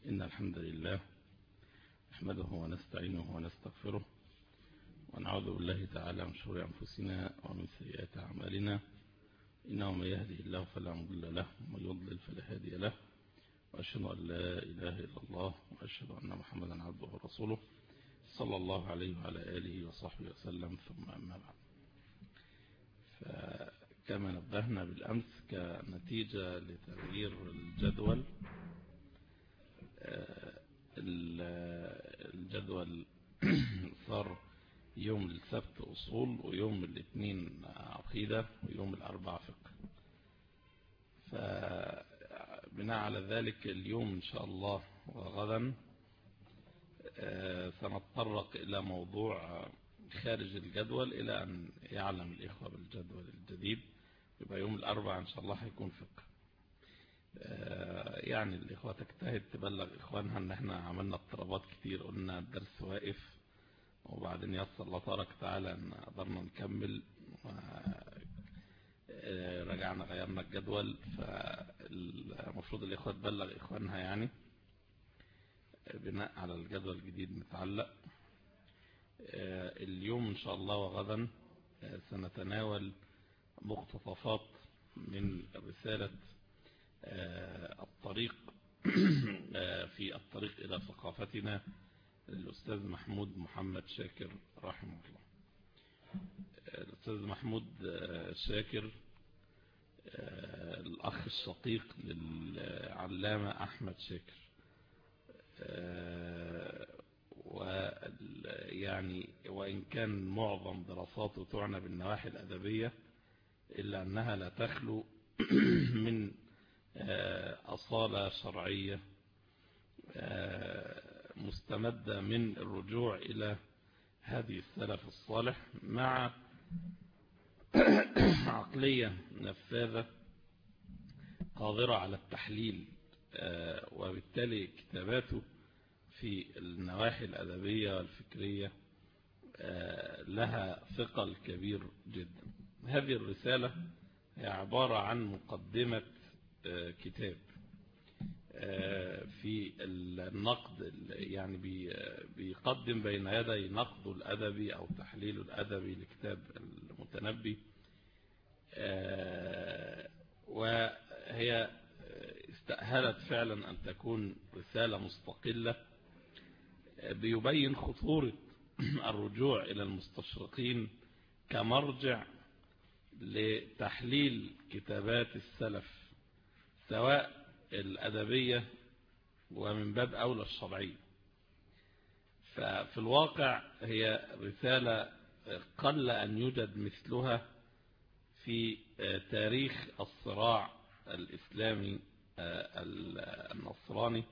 إن الحمد لله نحمده ونستعينه ونستغفره ونعوذ بالله تعالى من شرور أنفسنا ومن سيئات أعمالنا، إنه من يهده الله فلا مضل له ومن يضلل فلا هادي له، وأشهد أن لا إله إلا الله وأشهد أن محمدا عبده ورسوله صلى الله عليه وعلى آله وصحبه وسلم. ثم أما بعد، فكما نبهنا بالأمس كنتيجة لتغيير الجدول، الجدول صار يوم السبت أصول ويوم الاثنين عقيدة ويوم الأربعاء فقه. فبناء على ذلك اليوم إن شاء الله وغدا سنتطرق إلى موضوع خارج الجدول إلى أن يعلم الإخوة بالجدول الجديد. يبقى يوم الأربعاء إن شاء الله هيكون فقه. يعني الإخوة تجتهد تبلغ إخوانها أن احنا عملنا اضطرابات كتير، قلنا الدرس واقف وبعدين يسر الله تبارك وتعالى أن قدرنا نكمل، رجعنا غيرنا الجدول. فالمفروض الإخوة تبلغ إخوانها يعني بناء على الجدول الجديد متعلق. اليوم إن شاء الله وغدا سنتناول مقتطفات من رسالة الطريق في الطريق إلى ثقافتنا الأستاذ محمود محمد شاكر رحمه الله. الأستاذ محمود شاكر الأخ الشقيق للعلامة أحمد شاكر، ويعني وإن كان معظم دراساته تعنى بالنواحي الأدبية إلا أنها لا تخلو من أصالة شرعية مستمدة من الرجوع إلى هذه السلف الصالح مع عقلية نفاذة قادرة على التحليل، وبالتالي كتاباته في النواحي الأدبية والفكرية لها ثقل كبير جدا. هذه الرسالة هي عبارة عن مقدمة كتاب في النقد، يعني بيقدم بين يدي نقد الأدبي أو تحليل الأدبي لكتاب المتنبي، وهي استأهلت فعلا أن تكون رسالة مستقلة بيبين خطورة الرجوع إلى المستشرقين كمرجع لتحليل كتابات السلف سواء الأدبية ومن باب أولى الشرعية. ففي الواقع هي رسالة قل أن يوجد مثلها في تاريخ الصراع الإسلامي النصراني،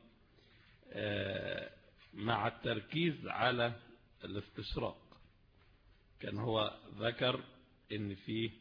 مع التركيز على الاستشراق. كان هو ذكر ان في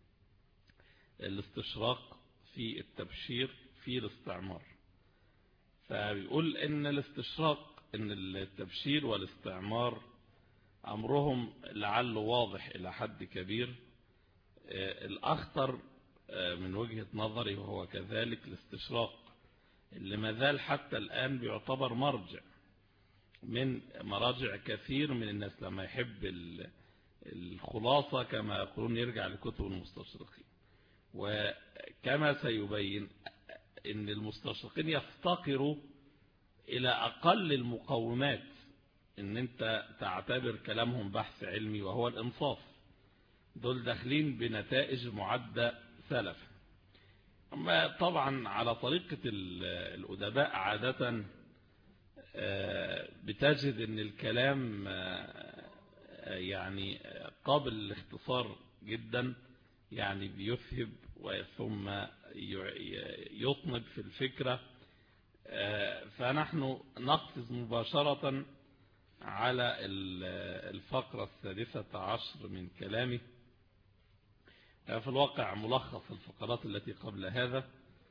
الاستشراق في التبشير في الاستعمار، فبيقول ان الاستشراق ان التبشير والاستعمار امرهم لعله واضح الى حد كبير. الاخطر من وجهة نظري وهو كذلك الاستشراق اللي ما زال حتى الآن بيعتبر مرجع من مراجع كثير من الناس. لما يحب الخلاصة كما يقولون يرجع لكتب المستشرقين، وكما سيبين ان المستشرقين يفتقروا الى اقل المقومات ان انت تعتبر كلامهم بحث علمي وهو الانصاف. دول داخلين بنتائج معدة سلف. اما طبعا على طريقة الأدباء عادة بتجد ان الكلام يعني قابل للاختصار جدا، يعني بيفهب ثم يطنب في الفكرة. فنحن نقفز مباشرة على الفقرة 16 من كلامه. في الواقع ملخص الفقرات التي قبل هذا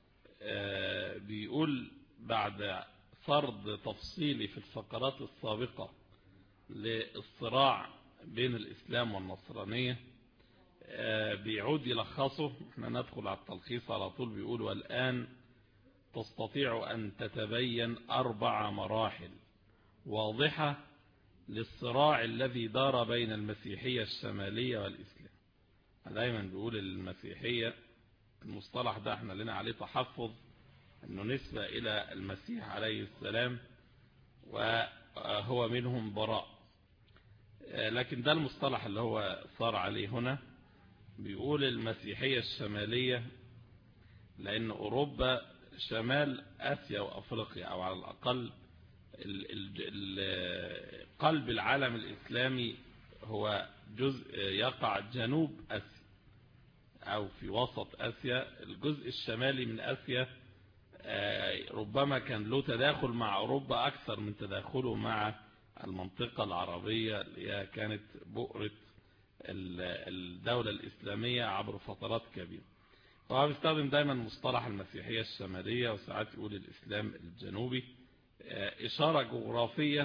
بيقول بعد فرض تفصيلي في الفقرات السابقة للصراع بين الإسلام والنصرانية، بيعود يلخصه. احنا ندخل على التلخيص على طول. بيقول والآن تستطيع أن تتبين 4 مراحل واضحة للصراع الذي دار بين المسيحية الشمالية والإسلام. دايما بيقول المسيحية، المصطلح ده احنا لنا عليه تحفظ انه نسبة الى المسيح عليه السلام وهو منهم براء، لكن ده المصطلح اللي هو صار عليه هنا. بيقول المسيحية الشمالية لأن أوروبا شمال آسيا وأفريقيا، أو على الأقل قلب العالم الإسلامي هو جزء يقع جنوب آسيا أو في وسط آسيا. الجزء الشمالي من آسيا ربما كان له تداخل مع أوروبا أكثر من تداخله مع المنطقة العربية اللي هي كانت بؤرة الدولة الإسلامية عبر فترات كبيرة. فهو بيستخدم دايما مصطلح المسيحية الشمالية، وساعات يقول الإسلام الجنوبي، إشارة جغرافية.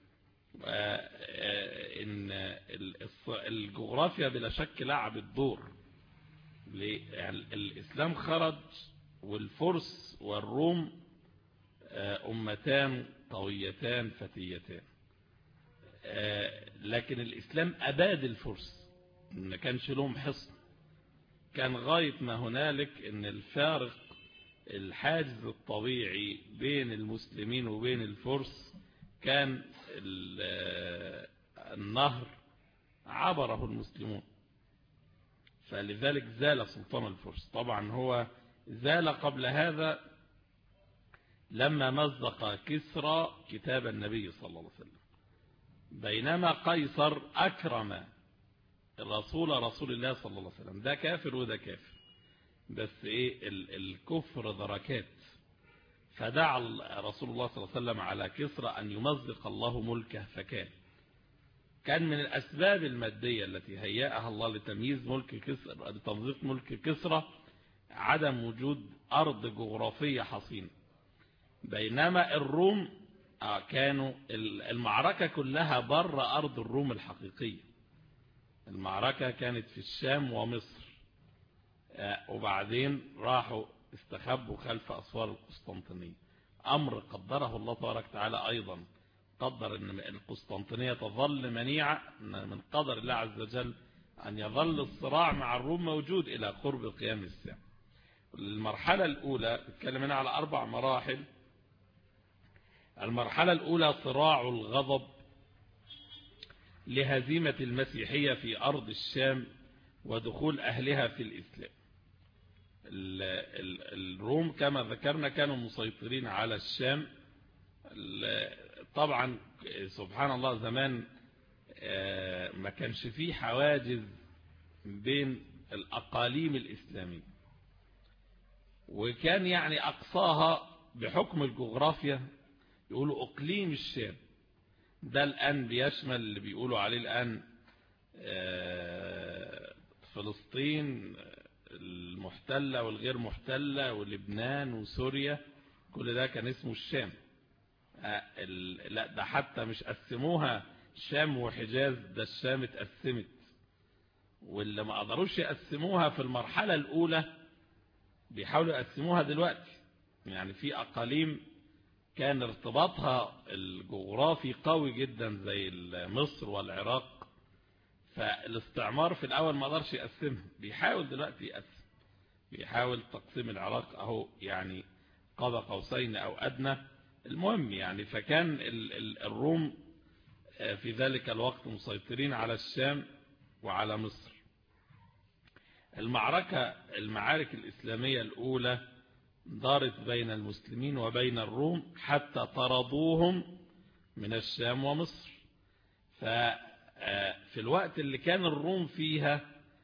إن الجغرافيا بلا شك لعبت دور. يعني الإسلام خرج والفرس والروم أمتان قويتان فتيتان، لكن الإسلام أباد الفرس، ما كانش لهم حصن. كان غاية ما هنالك ان الفارق الحاجز الطبيعي بين المسلمين وبين الفرس كان النهر عبره المسلمون، فلذلك زال سلطان الفرس. طبعا هو زال قبل هذا لما مزق كسرى كتاب النبي صلى الله عليه وسلم، بينما قيصر أكرم رسول الله صلى الله عليه وسلم. ده كافر وده كافر، بس ايه الكفر دركات. فدعا رسول الله صلى الله عليه وسلم على كسرى أن يمزق الله ملكه، كان من الأسباب المادية التي هيأها الله لتمييز ملك كسرى، لتمزيق ملك كسرى، عدم وجود أرض جغرافية حصينة. بينما الروم كانوا المعركة كلها بر أرض الروم الحقيقية. المعركة كانت في الشام ومصر، وبعدين راحوا استخبوا خلف أسوار القسطنطينية. أمر قدره الله تبارك وتعالى أيضا، قدر أن القسطنطينية تظل منيعة من قدر الله عز وجل أن يظل الصراع مع الروم موجود إلى قرب قيام الساعة. المرحلة الأولى بتكلم هنا على 4 مراحل. المرحلة الأولى صراع الغضب لهزيمة المسيحية في أرض الشام ودخول أهلها في الإسلام. الروم كما ذكرنا كانوا مسيطرين على الشام. طبعا سبحان الله زمان ما كانش فيه حواجز بين الأقاليم الإسلامية، وكان يعني أقصاها بحكم الجغرافيا يقولوا أقليم الشام. ده الآن بيشمل اللي بيقولوا عليه الآن فلسطين المحتلة والغير محتلة ولبنان وسوريا، كل ده كان اسمه الشام. لا ده حتى مش قسموها شام وحجاز، ده الشام اتقسمت، واللي ما قدروش يقسموها في المرحلة الأولى بيحاولوا يقسموها دلوقتي. يعني في أقاليم كان ارتباطها الجغرافي قوي جدا زي مصر والعراق، فالاستعمار في الأول ما قدرش يقسمها، بيحاول دلوقتي يقسم، بيحاول تقسيم العراق أهو يعني قاب قوسين أو أدنى. المهم يعني فكان الروم في ذلك الوقت مسيطرين على الشام وعلى مصر. المعارك الإسلامية الأولى دارت بين المسلمين وبين الروم حتى طردوهم من الشام ومصر. ففي الوقت اللي كان الروم فيها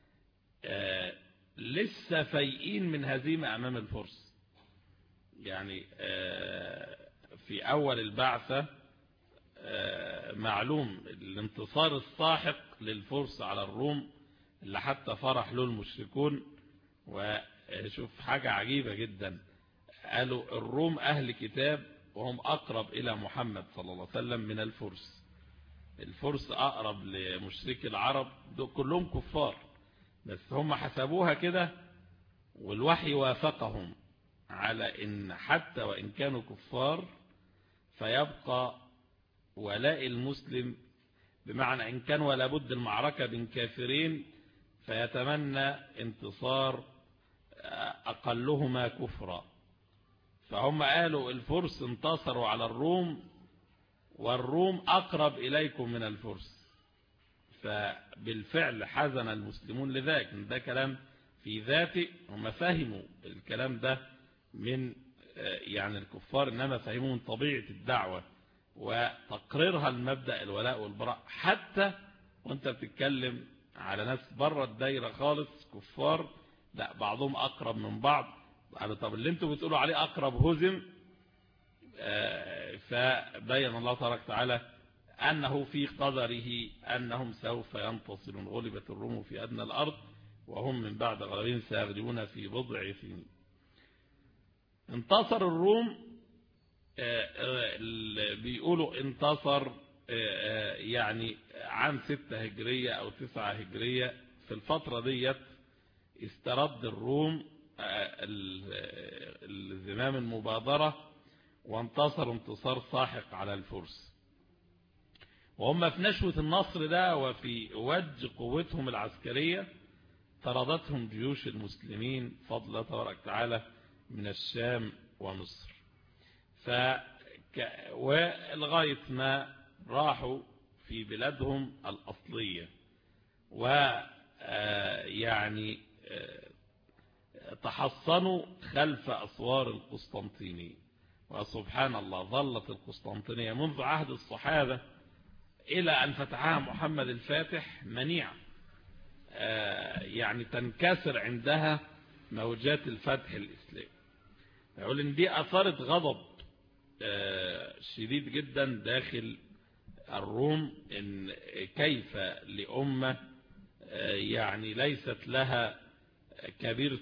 لسه فايقين من هزيمة أمام الفرس. يعني في أول البعثة معلوم الانتصار الساحق للفرس على الروم اللي حتى فرح له المشركون. وشوف حاجة عجيبة جدا، قالوا الروم أهل كتاب وهم أقرب إلى محمد صلى الله عليه وسلم من الفرس. الفرس أقرب لمشرك العرب، دول كلهم كفار، بس هم حسبوها كده والوحي وافقهم على إن حتى وإن كانوا كفار فيبقى ولاء المسلم، بمعنى إن كان ولا بد المعركة بين كافرين فيتمنى انتصار أقلهما كفرا. فهم قالوا الفرس انتصروا على الروم والروم أقرب إليكم من الفرس، فبالفعل حزن المسلمون لذلك. ده كلام في ذاته، هم فهموا الكلام ده من يعني الكفار، إنما فهموا من طبيعة الدعوة وتقريرها المبدأ الولاء والبراء. حتى وانت بتتكلم على ناس بره الدايرة خالص كفار، لا بعضهم أقرب من بعض. طب اللي انتوا بتقولوا عليه أقرب هزم، فبين الله تبارك وتعالى أنه في قدره أنهم سوف ينتصرون. غلبت الروم في أدنى الأرض وهم من بعد غلبهم سيغلبون في بضع سنين. انتصر الروم، بيقولوا انتصر يعني عام 6 هجرية أو 9 هجرية. في الفترة ديت استرد الروم الزمام المبادرة وانتصروا انتصار ساحق على الفرس. وهم في نشوة النصر ده وفي وج قوتهم العسكرية طردتهم جيوش المسلمين فضل الله تبارك وتعالى من الشام ومصر. ولغاية ما راحوا في بلادهم الأصلية ويعني تحصنوا خلف أسوار القسطنطينية. وسبحان الله ظلت القسطنطينية منذ عهد الصحابة إلى أن فتحها محمد الفاتح منيعة، يعني تنكسر عندها موجات الفتح الإسلامي. يقول إن دي أثارت غضب شديد جدا داخل الروم، إن كيف لأمة يعني ليست لها كبير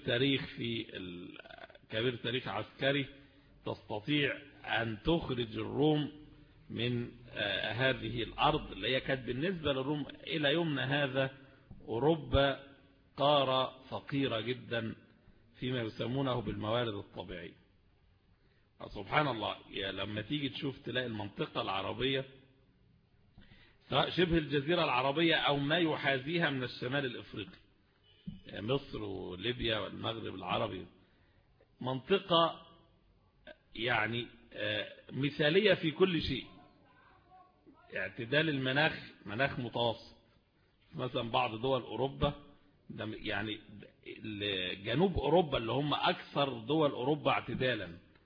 تاريخ عسكري تستطيع أن تخرج الروم من هذه الأرض اللي هي كانت بالنسبة للروم إلى يومنا هذا أوروبا قارة فقيرة جدا فيما يسمونه بالموارد الطبيعية. سبحان الله، لما تيجي تشوف تلاقي المنطقة العربية سواء شبه الجزيرة العربية أو ما يحاذيها من الشمال الإفريقي، مصر وليبيا والمغرب العربي، منطقة يعني مثالية في كل شيء. اعتدال المناخ، مناخ متوسط. مثلا بعض دول أوروبا، يعني جنوب أوروبا اللي هم أكثر دول أوروبا اعتدالا،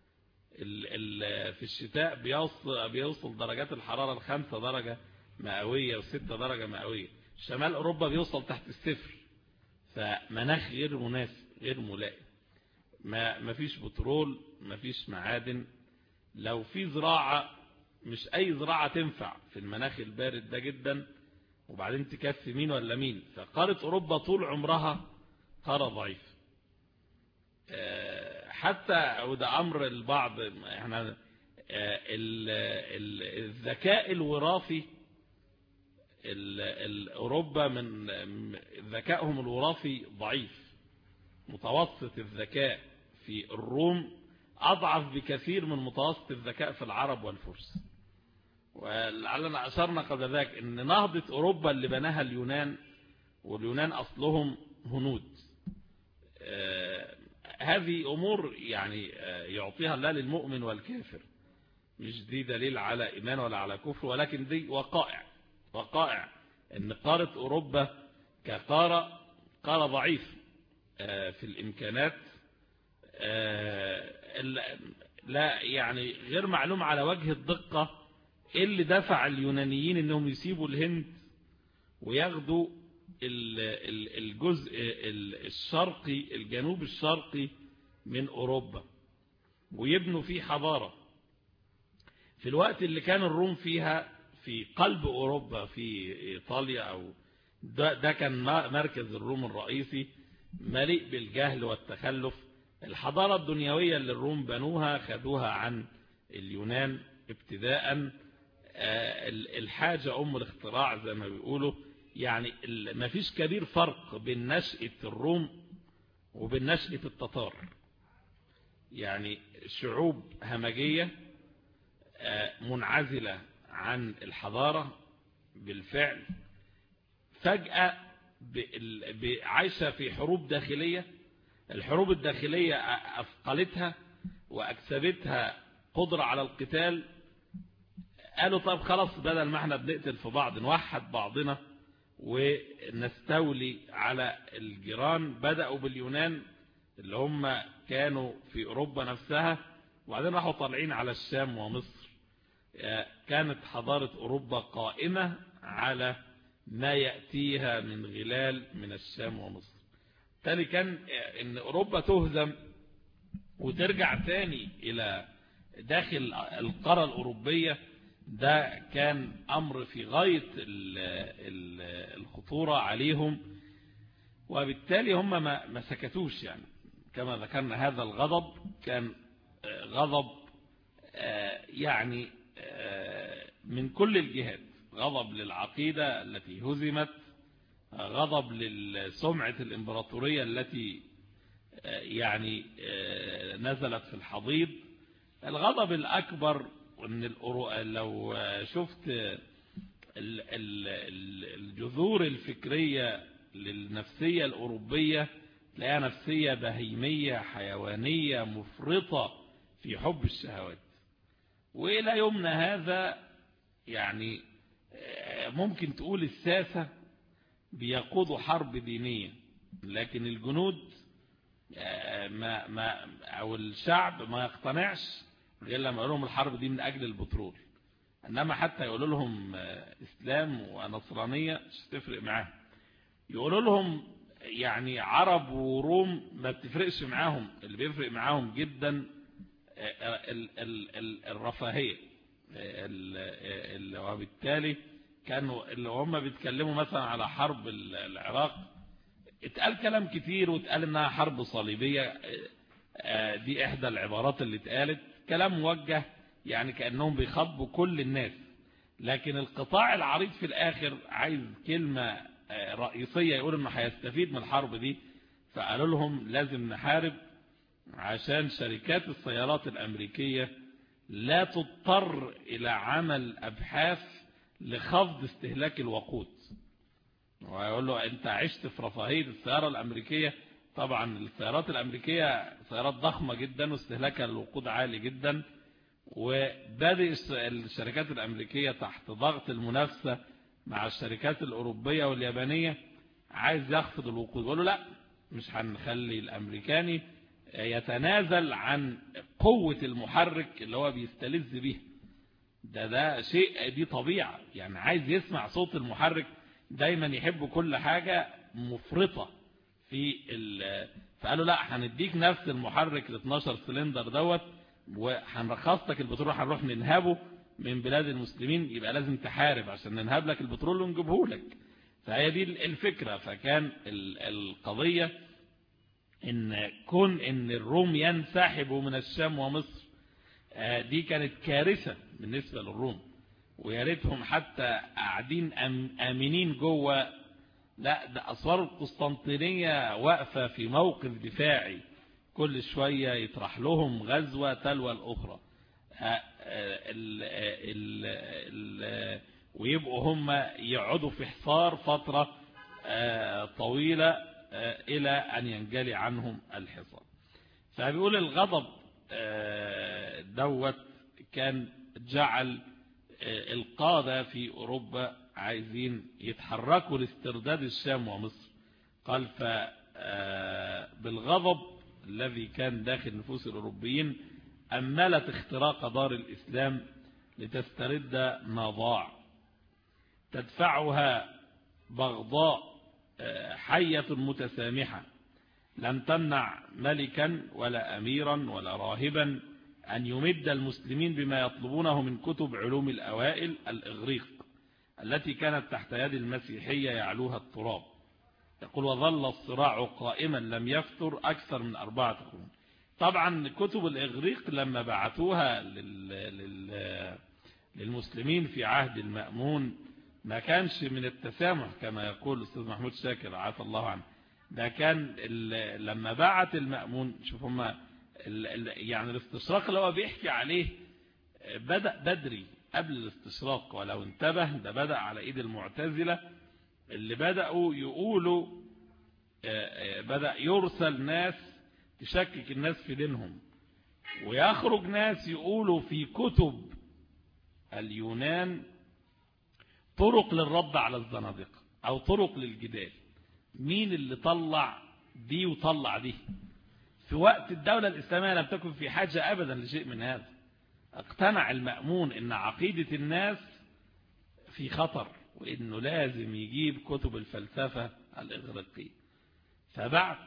في الشتاء بيوصل درجات الحرارة 5 درجة مئوية و6 درجة مئوية. شمال أوروبا بيوصل تحت الصفر. فمناخ غير مناسب، غير ملائم. ما فيش بترول، ما فيش معادن. لو في زراعة، مش أي زراعة تنفع في المناخ البارد ده جدا، وبعدين تكفي مين ولا مين. فقارة أوروبا طول عمرها قارة ضعيفة. حتى وده أمر البعض، احنا الذكاء الوراثي، أوروبا من ذكائهم الوراثي ضعيف. متوسط الذكاء في الروم أضعف بكثير من متوسط الذكاء في العرب والفرس. ولعلنا أشرنا قبل ذلك أن نهضة أوروبا اللي بناها اليونان، واليونان أصلهم هنود. هذه أمور يعني يعطيها الله للمؤمن والكافر، مش دي دليل على إيمان ولا على كفر، ولكن دي وقائع أن قارة أوروبا كقارة ضعيف في الإمكانات، لا يعني غير معلوم على وجه الدقة إيه اللي دفع اليونانيين أنهم يسيبوا الهند وياخدوا الجزء الشرقي، الجنوب الشرقي من أوروبا، ويبنوا فيه حضارة في الوقت اللي كان الروم فيها في قلب أوروبا، في إيطاليا، أو ده كان مركز الروم الرئيسي، مليء بالجهل والتخلف. الحضارة الدنيوية اللي الروم بنوها خدوها عن اليونان ابتداء. الحاجة أم الاختراع زي ما بيقولوا. يعني ما فيش كبير فرق بين نشأة الروم وبين نشأة التتار. يعني شعوب همجية منعزلة عن الحضارة بالفعل، فجأة عايشة في حروب داخلية. الحروب الداخلية أثقلتها وأكسبتها قدرة على القتال. قالوا طب خلاص، بدل ما احنا بنقتل في بعض نوحد بعضنا ونستولي على الجيران. بدأوا باليونان اللي هم كانوا في أوروبا نفسها، وبعدين راحوا طالعين على الشام ومصر. كانت حضارة أوروبا قائمة على ما يأتيها من غلال من الشام ومصر. تالي كان ان أوروبا تهزم وترجع تاني إلى داخل القارة الأوروبية، ده كان أمر في غاية الخطورة عليهم. وبالتالي هم ما سكتوش. يعني كما ذكرنا هذا الغضب كان غضب يعني من كل الجهات، غضب للعقيدة التي هزمت، غضب للسمعة الإمبراطورية التي يعني نزلت في الحضيض. الغضب الأكبر ان لو شفت الجذور الفكرية للنفسية الأوروبية تلاقيها نفسية بهيمية حيوانية مفرطة في حب الشهوات. وإلى يومنا هذا يعني ممكن تقول الساسة بيقودوا حرب دينية، لكن الجنود أو الشعب ما يقتنعش غير لما يقول لهم الحرب دي من أجل البترول. إنما حتى يقولوا لهم إسلام ونصرانية مش تفرق معاهم. يقولوا لهم يعني عرب وروم ما بتفرقش معاهم. اللي بيفرق معاهم جدا الرفاهية. وبالتالي كانوا اللي هم بيتكلموا مثلا على حرب العراق، اتقال كلام كتير واتقال انها حرب صليبية. دي احدى العبارات اللي اتقالت، كلام موجه يعني كأنهم بيخاطبوا كل الناس. لكن القطاع العريض في الاخر عايز كلمة رئيسية يقول انه هيستفيد من الحرب دي. فقالوا لهم لازم نحارب عشان شركات السيارات الامريكية لا تضطر الى عمل ابحاث لخفض استهلاك الوقود. ويقول له انت عشت في رفاهية السيارة الامريكية. طبعا السيارات الامريكية سيارات ضخمة جدا واستهلاكها للوقود عالي جدا، وبدأ الشركات الامريكية تحت ضغط المنافسة مع الشركات الاوروبية واليابانية عايز يخفض الوقود. يقول له لا، مش هنخلي الامريكاني يتنازل عن قوة المحرك اللي هو بيستلذ بيه. ده شيء، دي طبيعة. يعني عايز يسمع صوت المحرك، دايما يحب كل حاجة مفرطة في فقالوا لا، هنديك نفس المحرك ال 12 سلندر دوت، وهنرخص لك البترول، هنروح ننهبه من بلاد المسلمين. يبقى لازم تحارب عشان ننهب لك البترول ونجيبه لك. فهي دي الفكرة. فكان القضية ان كون ان الروم ينسحبوا من الشام ومصر، دي كانت كارثة بالنسبة للروم. ويا ريتهم حتى قاعدين آمنين جوه. لا، ده أسوار القسطنطينية واقفة في موقف دفاعي، كل شوية يطرح لهم غزوة تلو الأخرى. ويبقوا هم يقعدوا في حصار فترة طويلة إلى أن ينجلي عنهم الحصار. فبيقول الغضب دوت كان جعل القادة في أوروبا عايزين يتحركوا لاسترداد الشام ومصر. قال بالغضب الذي كان داخل نفوس الأوروبيين أملت اختراق دار الإسلام لتسترد ما ضاع، تدفعها بغضاء حية متسامحة لم تمنع ملكا ولا أميرا ولا راهبا أن يمد المسلمين بما يطلبونه من كتب علوم الأوائل الإغريق التي كانت تحت يد المسيحية يعلوها التراب. يقول وظل الصراع قائما لم يفتر أكثر من 4 قرون. طبعا كتب الإغريق لما بعثوها للمسلمين في عهد المأمون ما كانش من التسامح كما يقول الأستاذ محمود شاكر عافى الله عنه. ده كان لما بعت المأمون، شوف هم يعني الاستشراق اللي هو بيحكي عليه بدأ بدري قبل الاستشراق، ولو انتبه ده بدأ على ايد المعتزلة اللي بدأوا يقولوا بدأ يرسل ناس تشكك الناس في دينهم، ويخرج ناس يقولوا في كتب اليونان طرق للرد على الزنادقة أو طرق للجدال. مين اللي طلع دي وطلع دي؟ في وقت الدولة الإسلامية لم تكن في حاجة أبدا لشيء من هذا. اقتنع المأمون إن عقيدة الناس في خطر، وإنه لازم يجيب كتب الفلسفة الإغريقية. فبعت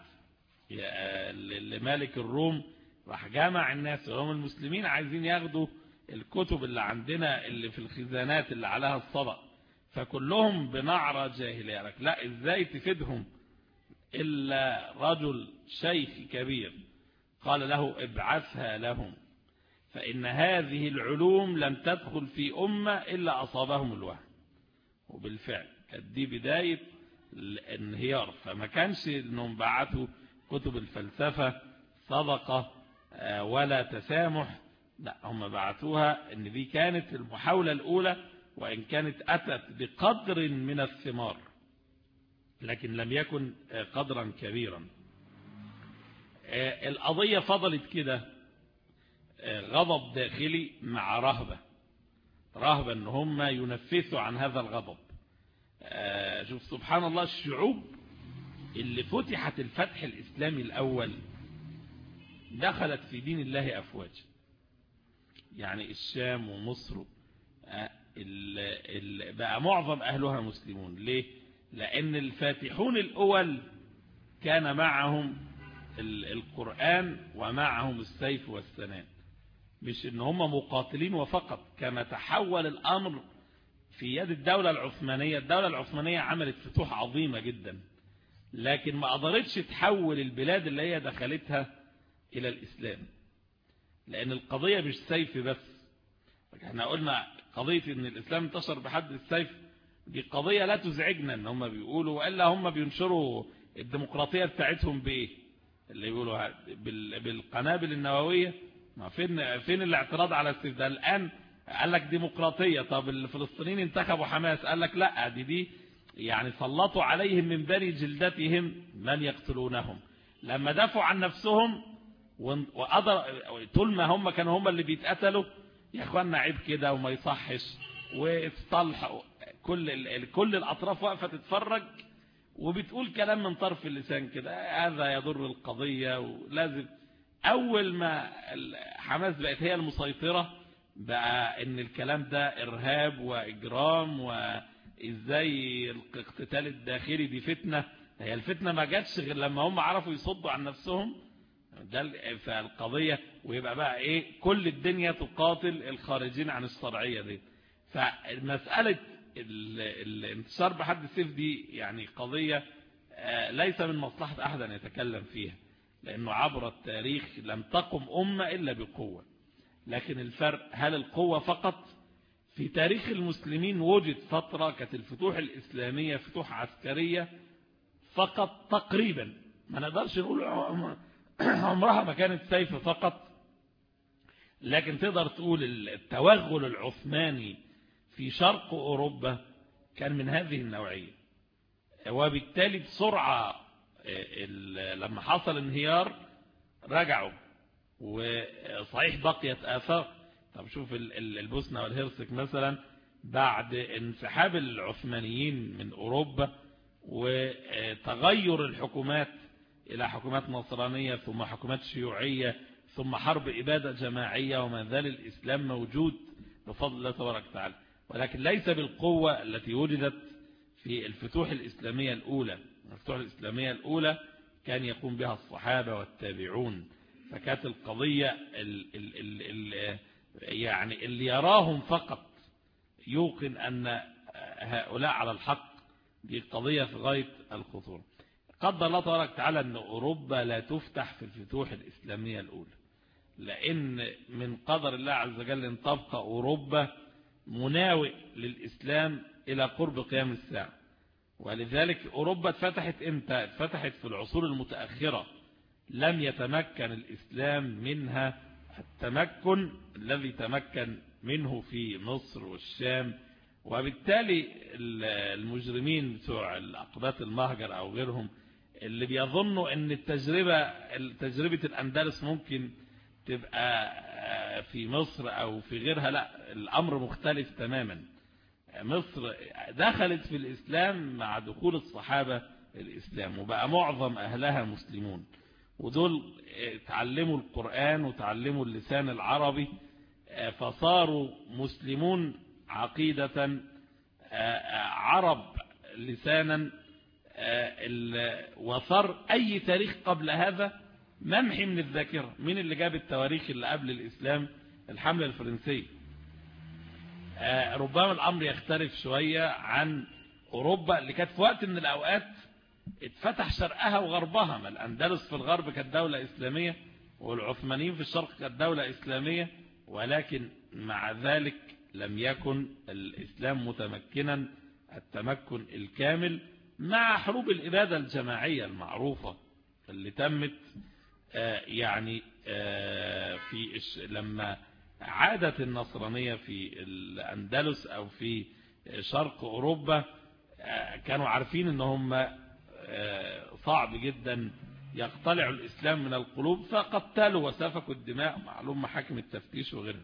لملك الروم، راح جمع الناس وهم المسلمين عايزين ياخدوا الكتب اللي عندنا اللي في الخزانات اللي عليها الصدق، فكلهم بنعرة جاهلية لك لا ازاي تفيدهم إلا رجل شيخ كبير قال له ابعثها لهم، فإن هذه العلوم لم تدخل في أمة إلا أصابهم الوهم. وبالفعل كانت دي بداية الانهيار. فما كانش انهم بعتوا كتب الفلسفة صدقة ولا تسامح، لا هم بعتوها ان دي كانت المحاولة الأولى، وإن كانت أتت بقدر من الثمار لكن لم يكن قدرا كبيرا. القضية فضلت كده غضب داخلي مع رهبة ان هم ينفسوا عن هذا الغضب. شوف سبحان الله، الشعوب اللي فتحت الفتح الإسلامي الأول دخلت في دين الله أفواج، يعني الشام ومصر بقى معظم أهلها مسلمون. ليه؟ لأن الفاتحون الأول كان معهم القرآن ومعهم السيف والسنان، مش ان هم مقاتلين وفقط. كما تحول الأمر في يد الدولة العثمانية. الدولة العثمانية عملت فتوح عظيمة جدا، لكن ما قدرتش تحول البلاد اللي هي دخلتها إلى الإسلام، لأن القضية مش سيف بس. احنا قلنا قضية ان الإسلام انتشر بحد السيف دي قضية لا تزعجنا، ان هم بيقولوا وإلا هم بينشروا الديمقراطية بتاعتهم بإيه؟ اللي يقولوا بالقنابل النووية. ما فين الاعتراض على السيف ده الآن؟ قال لك ديمقراطية. طب الفلسطينيين انتخبوا حماس، قال لك لا دي يعني سلطوا عليهم من بني جلدتهم من يقتلونهم. لما دافعوا عن نفسهم طول ما هم كانوا هم اللي بيتقتلوا، يا اخوانا عيب كده وما يصحش، واصطلحوا كل الأطراف واقفة تتفرج وبتقول كلام من طرف اللسان كده، هذا يضر القضية. ولازم أول ما حماس بقت هي المسيطرة بقى ان الكلام ده إرهاب وإجرام، وإزاي الاقتتال الداخلي دي فتنة. هي الفتنة ما جاتش غير لما هم عرفوا يصدوا عن نفسهم ده في القضية، ويبقى بقى ايه كل الدنيا تقاتل الخارجين عن الشرعية دي. فمسألة الانتصار بحد السيف دي يعني قضية ليس من مصلحة أحد أن يتكلم فيها، لأنه عبر التاريخ لم تقم أمة إلا بقوة. لكن الفرق هل القوة فقط؟ في تاريخ المسلمين وجد فترة كانت الفتوح الإسلامية فتوح عسكرية فقط تقريبا، ما نقدرش نقول عمرها ما كانت سيف فقط، لكن تقدر تقول التوغل العثماني في شرق أوروبا كان من هذه النوعية. وبالتالي بسرعة لما حصل انهيار رجعوا، وصحيح بقيت آثار. طب شوف البوسنة والهرسك مثلا بعد انسحاب العثمانيين من أوروبا وتغير الحكومات إلى حكومات نصرانية ثم حكومات شيوعية ثم حرب إبادة جماعية، وما زال الإسلام موجود بفضل الله تبارك وتعالى، ولكن ليس بالقوة التي وجدت في الفتوح الإسلامية الأولى. الفتوح الإسلامية الأولى كان يقوم بها الصحابة والتابعون، فكانت القضية يعني اللي يراهم فقط يوقن أن هؤلاء على الحق، دي قضية في غاية الخطورة. قدر الله تبارك وتعالى أن أوروبا لا تفتح في الفتوح الإسلامية الأولى، لأن من قدر الله عز وجل أن تبقى أوروبا مناوئ للإسلام إلى قرب قيام الساعة. ولذلك أوروبا اتفتحت إمتى؟ اتفتحت في العصور المتأخرة لم يتمكن الإسلام منها التمكن الذي تمكن منه في مصر والشام. وبالتالي المجرمين بتوع الأقباط المهجر أو غيرهم اللي بيظنوا أن تجربة الأندلس ممكن تبقى في مصر أو في غيرها، لا، الأمر مختلف تماما. مصر دخلت في الإسلام مع دخول الصحابة الإسلام، وبقى معظم أهلها مسلمون، ودول تعلموا القرآن وتعلموا اللسان العربي، فصاروا مسلمون عقيدة، عرب لسانا. وصار أي تاريخ قبل هذا ممحي من الذاكرة. مين اللي جاب التواريخ اللي قبل الإسلام؟ الحملة الفرنسية. ربما الأمر يختلف شوية عن أوروبا اللي كانت في وقت من الأوقات اتفتح شرقها وغربها. ما الأندلس في الغرب كانت دولة إسلامية، والعثمانيين في الشرق كانت دولة إسلامية، ولكن مع ذلك لم يكن الإسلام متمكنا التمكن الكامل، مع حروب الإبادة الجماعية المعروفة اللي تمت. يعني لما عادت النصرانية في الأندلس أو في شرق أوروبا، كانوا عارفين أنهم صعب جدا يقتلعوا الإسلام من القلوب، فقتلوا وسفكوا الدماء، معلوم محاكم التفتيش وغيرها.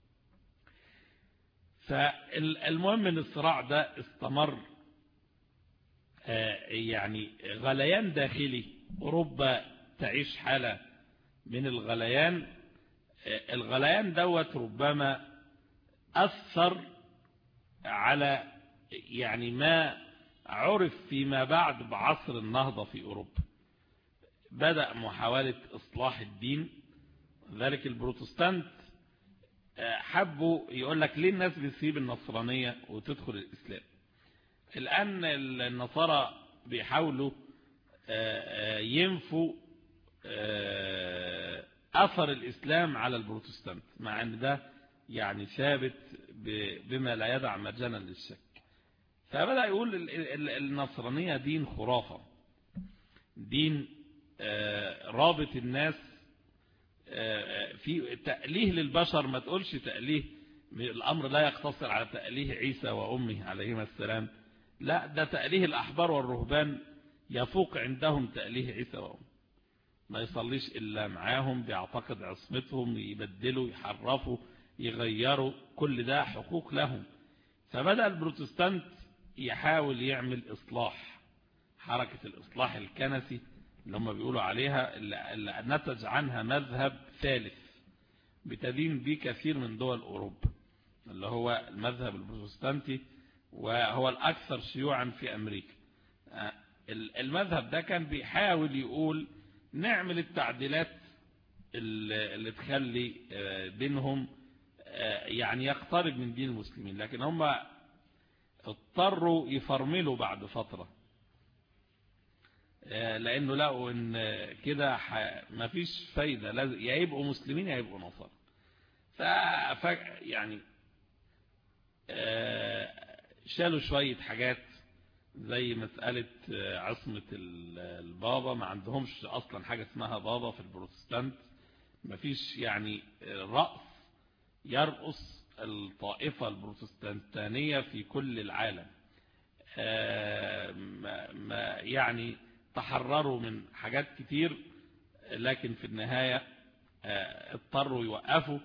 فالمهم أن الصراع ده استمر، يعني غليان داخلي. أوروبا تعيش حالة من الغليان دوت ربما أثر على يعني ما عرف فيما بعد بعصر النهضة في أوروبا. بدأ محاولة إصلاح الدين، ذلك البروتستانت حبوا يقول لك ليه الناس بتسيب النصرانية وتدخل الإسلام. الآن النصارى بيحاولوا ينفوا أثر الإسلام على البروتستانت، مع أن ده يعني ثابت بما لا يدع مجالا للشك. فبدأ يقول النصرانية دين خرافة، دين رابط الناس في تأليه للبشر. ما تقولش تأليه، الأمر لا يقتصر على تأليه عيسى وأمه عليهما السلام، لا، ده تأليه الأحبار والرهبان يفوق عندهم تأليه عيسى وأمه. ما يصليش إلا معاهم، بيعتقد عصمتهم، يبدلوا يحرفوا يغيروا، كل ده حقوق لهم. فبدأ البروتستانت يحاول يعمل إصلاح، حركة الإصلاح الكنسي اللي هم بيقولوا عليها، اللي نتج عنها مذهب ثالث بتدين به كثير من دول أوروبا، اللي هو المذهب البروتستانتي، وهو الأكثر شيوعا في أمريكا. المذهب ده كان بيحاول يقول نعمل التعديلات اللي تخلي دينهم يعني يقترب من دين المسلمين، لكن هم اضطروا يفرملوا بعد فترة، لأنه لقوا ان كده مفيش فايدة، لازم يا يبقوا مسلمين يا يبقوا نصارى. يعني شالوا شوية حاجات زي مسألة عصمة البابا. ما عندهمش أصلا حاجة اسمها بابا في البروتستانت، مفيش يعني رأس يرأس الطائفة البروتستانتانية في كل العالم. يعني تحرروا من حاجات كتير، لكن في النهاية اضطروا يوقفوا.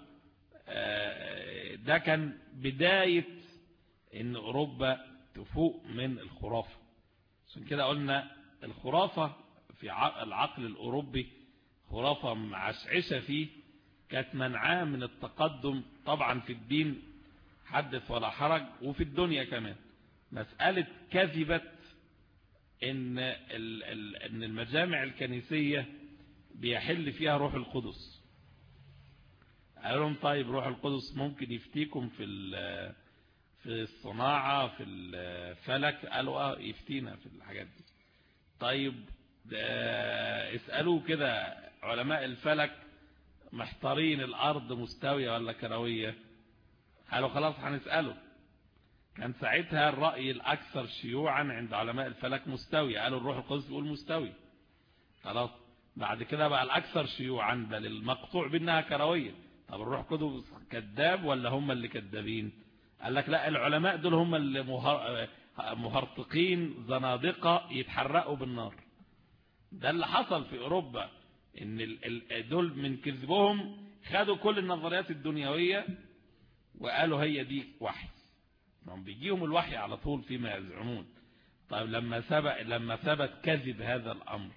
ده كان بداية ان اوروبا تفوق من الخرافة. عشان كده قلنا الخرافة في العقل الاوروبي خرافة معشعشة فيه، كانت منعاه من التقدم طبعا في الدين حدث ولا حرج، وفي الدنيا كمان. مسألة كذبة ان المجامع الكنيسية بيحل فيها روح القدس. قالوا لهم طيب روح القدس ممكن يفتيكم في الصناعة في الفلك؟ قالوا يفتينا في الحاجات دي. طيب اسألوه كده علماء الفلك محتارين الأرض مستوية ولا كروية؟ قالوا خلاص هنسأله. كان ساعتها الرأي الأكثر شيوعا عند علماء الفلك مستوي، قالوا الروح القدس بيقول مستوي. خلاص بعد كده بقى الأكثر شيوعا بل المقطوع بأنها كروية. طب الروح القدس كذاب ولا هم اللي كذابين؟ قال لك لا، العلماء دول هم اللي مهرطقين زنادقة يتحرقوا بالنار. ده اللي حصل في أوروبا، إن دول من كذبهم خدوا كل النظريات الدنيوية وقالوا هي دي وحي. هم بيجيهم الوحي على طول فيما يزعمون. طيب لما ثبت كذب هذا الأمر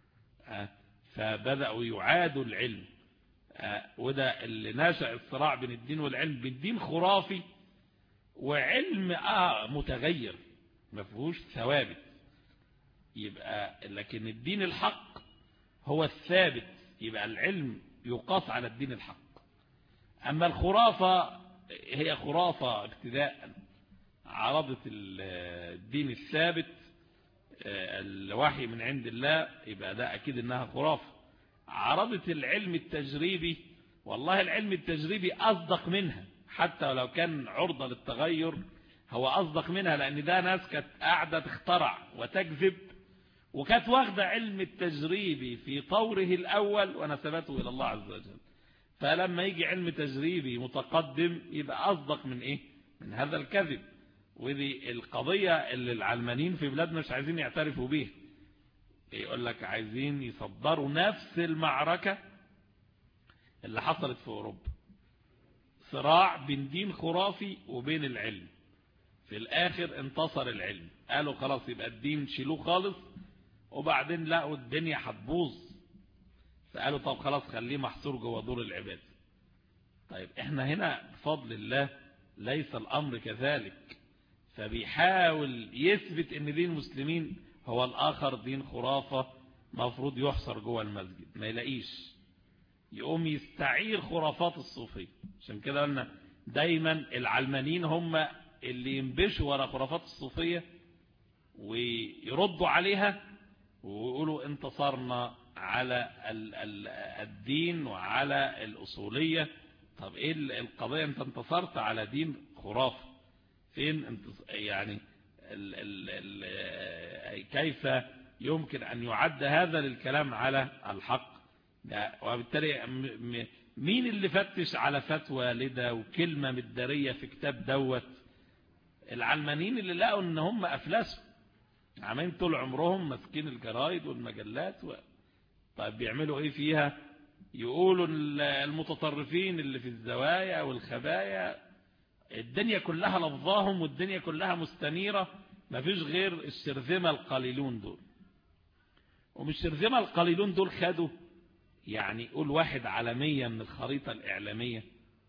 فبدأوا يعادوا العلم. وده اللي نشأ الصراع بين الدين والعلم، بالدين خرافي وعلم متغير ما فيهوش ثوابت. يبقى لكن الدين الحق هو الثابت، يبقى العلم يقاس على الدين الحق. أما الخرافة هي خرافة ابتداء، عرضت الدين الثابت الوحي من عند الله، يبقى ده أكيد إنها خرافة. عرضت العلم التجريبي، والله العلم التجريبي أصدق منها، حتى ولو كان عرضة للتغير هو أصدق منها، لأن ده ناس كانت قاعدة تخترع وتكذب، وكانت واخدة علم التجريبي في طوره الأول ونسبته إلى الله عز وجل. فلما يجي علم تجريبي متقدم يبقى أصدق من إيه؟ من هذا الكذب. ودي القضية اللي العلمانيين في بلادنا مش عايزين يعترفوا بيها. يقول لك عايزين يصدروا نفس المعركة اللي حصلت في أوروبا، صراع بين دين خرافي وبين العلم. في الآخر انتصر العلم، قالوا خلاص يبقى الدين شيلوه خالص، وبعدين لقوا الدنيا هتبوظ فقالوا طب خلاص خليه محصور جوه دور العباد. طيب احنا هنا بفضل الله ليس الأمر كذلك، فبيحاول يثبت ان دين المسلمين هو الآخر دين خرافة مفروض يحصر جوه المسجد، ما يلاقيش يقوم يستعير خرافات الصوفية. عشان كده قلنا دايما العلمانيين هم اللي ينبشوا ورا خرافات الصوفية ويردوا عليها ويقولوا انتصرنا على الدين وعلى الأصولية. طب ايه القضية؟ انت انتصرت على دين خرافة، فين يعني كيف يمكن أن يعد هذا للكلام على الحق؟ وبالتالي مين اللي فتش على فتوى لده وكلمة مدارية في كتاب دوت؟ العلمانيين اللي لقوا ان هم أفلسوا، عاملين طول عمرهم ماسكين الجرايد والمجلات طيب بيعملوا ايه فيها؟ يقولوا المتطرفين اللي في الزوايا والخبايا الدنيا كلها لفظاهم والدنيا كلها مستنيرة، ما فيش غير الشرذمة القليلون دول. ومش الشرذمة القليلون دول خدوا يعني قول 1% من الخريطة الإعلامية،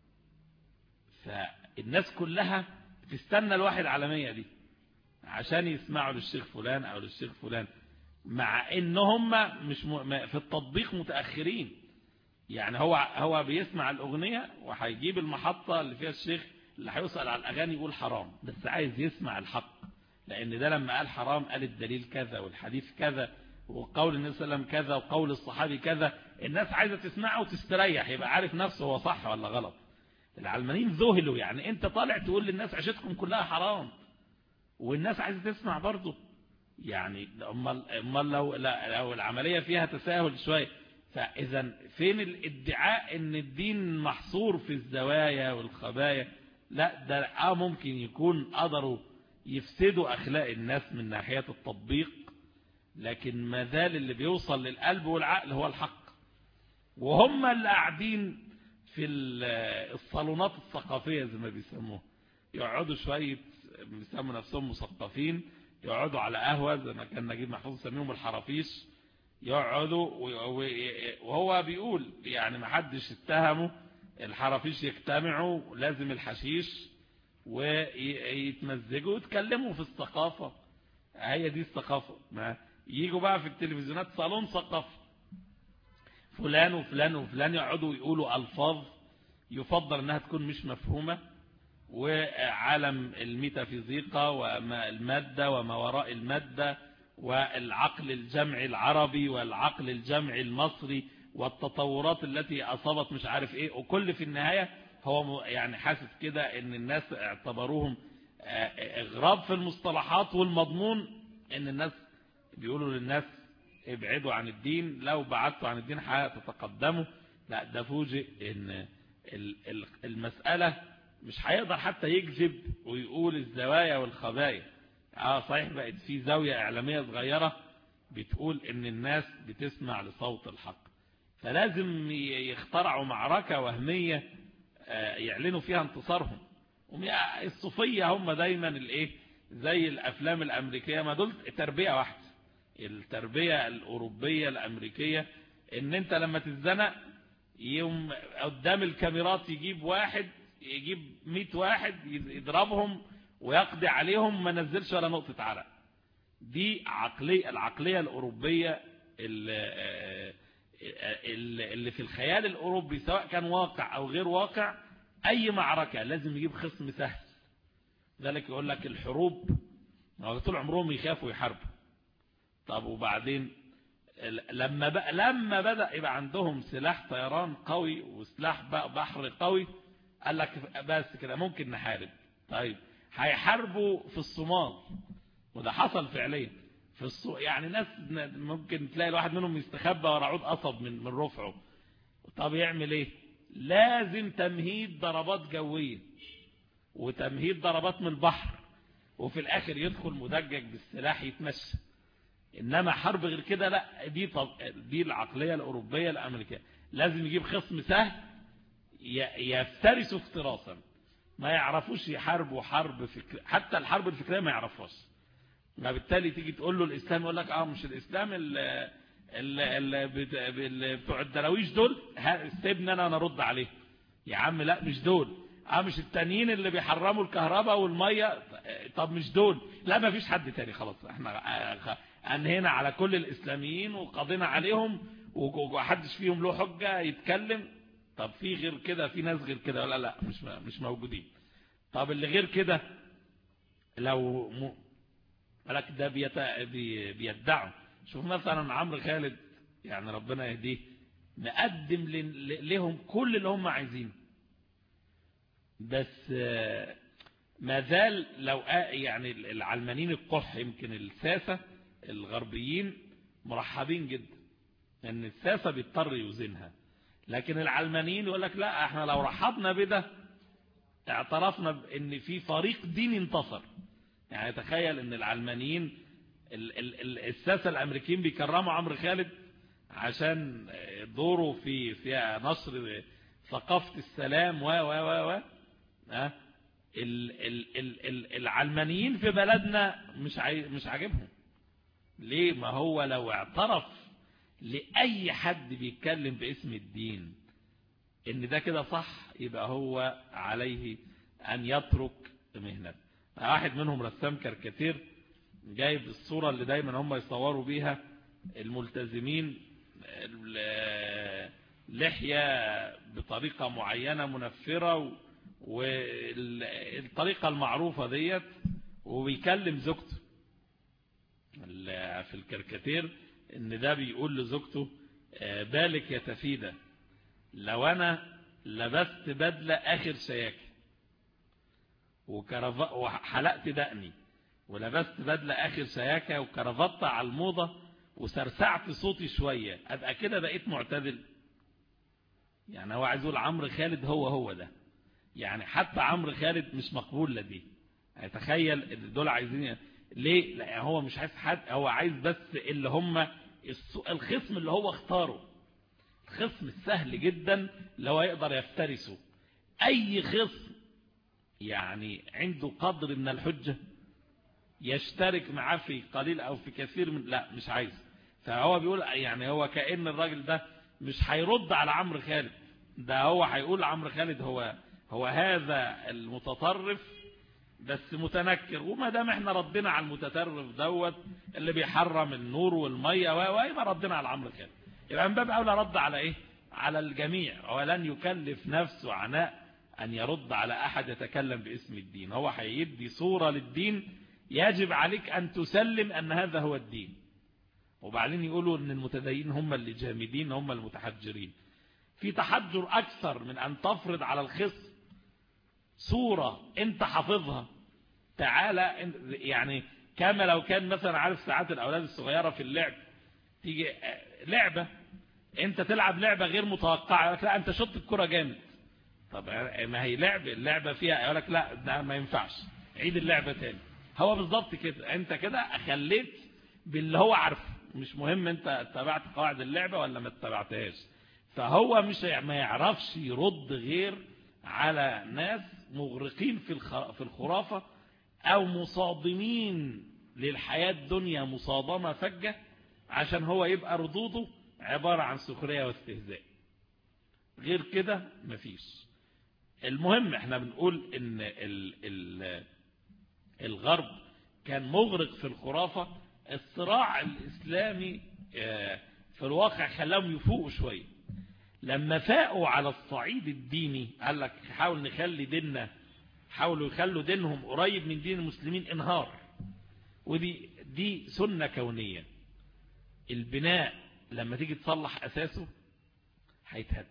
فالناس كلها تستنى 1% دي عشان يسمعوا للشيخ فلان أو للشيخ فلان، مع إنهم مش في التطبيق متأخرين. يعني هو بيسمع الأغنية وهيجيب المحطة اللي فيها الشيخ اللي هيوصل على الأغاني يقول حرام، بس عايز يسمع الحق، لأن ده لما قال حرام قال الدليل كذا والحديث كذا وقول النبي صلى الله عليه وسلم كذا وقول الصحابي كذا. الناس عايزة تسمعه وتستريح، يبقى عارف نفسه هو صح ولا غلط. العلمانيين ذهلوا، يعني انت طالع تقول للناس عيشتكم كلها حرام والناس عايزة تسمع برضه. يعني امال لو العملية فيها تساهل شوية. فإذا فين الادعاء ان الدين محصور في الزوايا والخبايا؟ لا، ده ممكن يكون قدروا يفسدوا أخلاق الناس من ناحية التطبيق، لكن ما زال اللي بيوصل للقلب والعقل هو الحق. وهم اللي قاعدين في الصالونات الثقافية زي ما بيسموه، يقعدوا شوية بيسموا نفسهم مثقفين، يقعدوا على قهوة زي ما كان نجيب محفوظ سميهم الحرافيش، يقعدوا وهو بيقول يعني ما حدش اتهمه، الحرافيش يجتمعوا لازم الحشيش ويتمزجوا ويتكلموا في الثقافة. هي دي الثقافة. ما يجوا بقى في التلفزيونات صالون ثقافة، فلان وفلان وفلان يقعدوا يقولوا ألفاظ يفضل أنها تكون مش مفهومة، وعالم الميتافيزيقا والمادة وما وراء المادة والعقل الجمعي العربي والعقل الجمعي المصري والتطورات التي أصابت مش عارف إيه. وكل في النهاية هو يعني حاسس كده ان الناس اعتبروهم اغراب في المصطلحات، والمضمون ان الناس بيقولوا للناس ابعدوا عن الدين، لو بعدتوا عن الدين هتتقدموا. لا، ده فوجئ ان المسألة مش هيقدر حتى يكذب ويقول الزوايا والخبايا. صحيح بقت في زاوية إعلامية صغيرة بتقول ان الناس بتسمع لصوت الحق، فلازم يخترعوا معركة وهمية يعلنوا فيها انتصارهم. الصوفية هم دايما الايه، زي الافلام الامريكية، ما دول تربية واحدة. التربية الاوروبية الامريكية ان انت لما تتزنق يوم قدام الكاميرات يجيب 100 واحد يضربهم ويقضي عليهم، ما نزلش ولا نقطة عرق. دي العقلية الأوروبية اللي في الخيال الأوروبي، سواء كان واقع أو غير واقع. أي معركة لازم يجيب خصم سهل. ذلك يقول لك الحروب طول عمرهم يخافوا يحاربوا. طب وبعدين لما بدأ يبقى عندهم سلاح طيران قوي وسلاح بحر قوي، قال لك بس كده ممكن نحارب. طيب هيحاربوا في الصومال، وده حصل فعليا في يعني ناس ممكن تلاقي الواحد منهم يستخبى ورا عود قصب من رفعه. طب يعمل ايه؟ لازم تمهيد ضربات جوية وتمهيد ضربات من البحر، وفي الاخر يدخل مدجج بالسلاح يتمشى. انما حرب غير كده لا. دي العقلية الاوروبية الامريكية. لازم يجيب خصم سهل يفترسوا افتراسا، ما يعرفوش يحاربوا حرب فكرية، حتى الحرب الفكرية ما يعرفوش. ما بالتالي تيجي تقول له الإسلام يقول لك مش الإسلام اللي بتوع الدراويش دول، سيبني أنا نرد عليه. يا عم لا مش دول. مش التانيين اللي بيحرموا الكهرباء والمية. طب مش دول. لا ما فيش حد تاني، خلاص احنا انهينا على كل الإسلاميين وقضينا عليهم ومحدش فيهم له حجة يتكلم. طب في غير كده، في ناس غير كده ولا لا؟ مش موجودين. طب اللي غير كده لو لك ده بيدعوا. شوف مثلا عمرو خالد، يعني ربنا يهديه، نقدم لهم كل اللي هم عايزينه، بس ما زال لو يعني العلمانيين القح، يمكن الساسة الغربيين مرحبين جدا ان الساسة بيضطر يوزنها، لكن العلمانيين يقول لك لا، احنا لو رحبنا بده اعترفنا بان في فريق ديني انتصر. يعني تخيل ان العلمانيين الساسة الامريكيين بيكرموا عمرو خالد عشان دوره في نشر ثقافة السلام و العلمانيين في بلدنا مش عاجبهم. ليه؟ ما هو لو اعترف لأي حد بيتكلم باسم الدين ان ده كده صح، يبقى هو عليه ان يترك مهنته. واحد منهم رسام كاريكاتير جايب الصورة اللي دايما هم يصوروا بيها الملتزمين، لحية بطريقة معينة منفرة والطريقة المعروفة ديت، وبيكلم زوجته في الكاريكاتير ان ده بيقول لزوجته بالك يا تفيدة لو انا لبست بدلة اخر شياكة وحلقت دقني ولبست بدلة اخر شياكة وكرافطة على الموضة وسرسعت صوتي شوية، ابقى كده بقيت معتدل. يعني هو عايز يقول عمرو خالد هو ده. يعني حتى عمرو خالد مش مقبول لديه. يعني تخيل دول عايزين ليه؟ لا هو مش عايز حد، هو عايز بس اللي هم الخصم اللي هو اختاره، الخصم السهل جدا اللي هو يقدر يفترسه. اي خصم يعني عنده قدر من الحجة يشترك معاه في قليل او في كثير من، لا مش عايز. فهو بيقول يعني هو كأن الراجل ده مش هيرد على عمرو خالد، ده هو هيقول عمرو خالد هو هذا المتطرف بس متنكر، وما دام احنا ردنا على المتطرف دوت اللي بيحرم النور والميه ويبقى ردنا على عمرو خالد، يبقى من باب اولى رد على ايه؟ على الجميع. ولن يكلف نفسه عناء ان يرد على احد يتكلم باسم الدين. هو هيدي صورة للدين يجب عليك ان تسلم ان هذا هو الدين. وبعدين يقولوا ان المتدينين هم اللي جامدين، هم المتحجرين. في تحجر اكثر من ان تفرض على الخصم صورة انت حافظها. تعالى يعني كما لو كان مثلا عارف ساعات الاولاد الصغيرة في اللعب تيجي لعبة انت تلعب لعبة غير متوقعة، يقول لك لا انت شطت الكرة جامد. طب ما هي اللعبة فيها، يقول لك لا ده ما ينفعش، عيد اللعبة تاني. هو بالضبط كده، انت كده خليت باللي هو عارفه، مش مهم انت اتبعت قواعد اللعبة ولا ما اتبعتهاش. فهو مش ما يعرفش يرد غير على ناس مغرقين في الخرافة او مصادمين للحياة الدنيا مصادمة فجة، عشان هو يبقى ردوده عبارة عن سخرية واستهزاء. غير كده مفيش. المهم احنا بنقول ان الغرب كان مغرق في الخرافة. الصراع الإسلامي في الواقع خلاهم يفوقوا شوية. لما فاقوا على الصعيد الديني قال لك حاول نخلي ديننا، حاولوا يخلوا دينهم قريب من دين المسلمين، انهار. ودي سنة كونية. البناء لما تيجي تصلح أساسه هيتهد،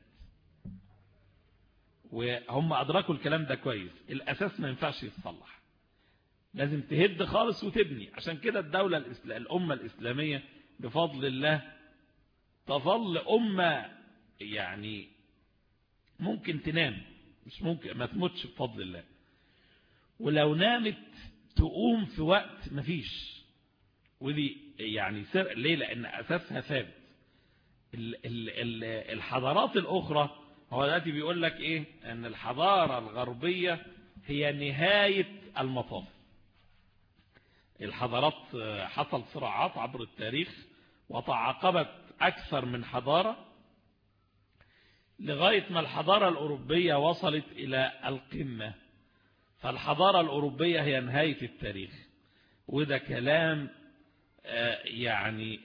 وهم أدركوا الكلام ده كويس. الأساس ما ينفعش يتصلح، لازم تهد خالص وتبني. عشان كده الأمة الإسلامية بفضل الله تظل أمة يعني ممكن تنام، مش ممكن ما تموتش بفضل الله، ولو نامت تقوم في وقت مفيش. ودي يعني سر ليه؟ لأن أساسها ثابت. الحضارات الأخرى، هو دلوقتي بيقول لك إيه؟ أن الحضارة الغربية هي نهاية المطاف. الحضارات حصل صراعات عبر التاريخ وتعاقبت أكثر من حضارة لغاية ما الحضارة الأوروبية وصلت إلى القمة. فالحضارة الأوروبية هي نهاية التاريخ. وده كلام يعني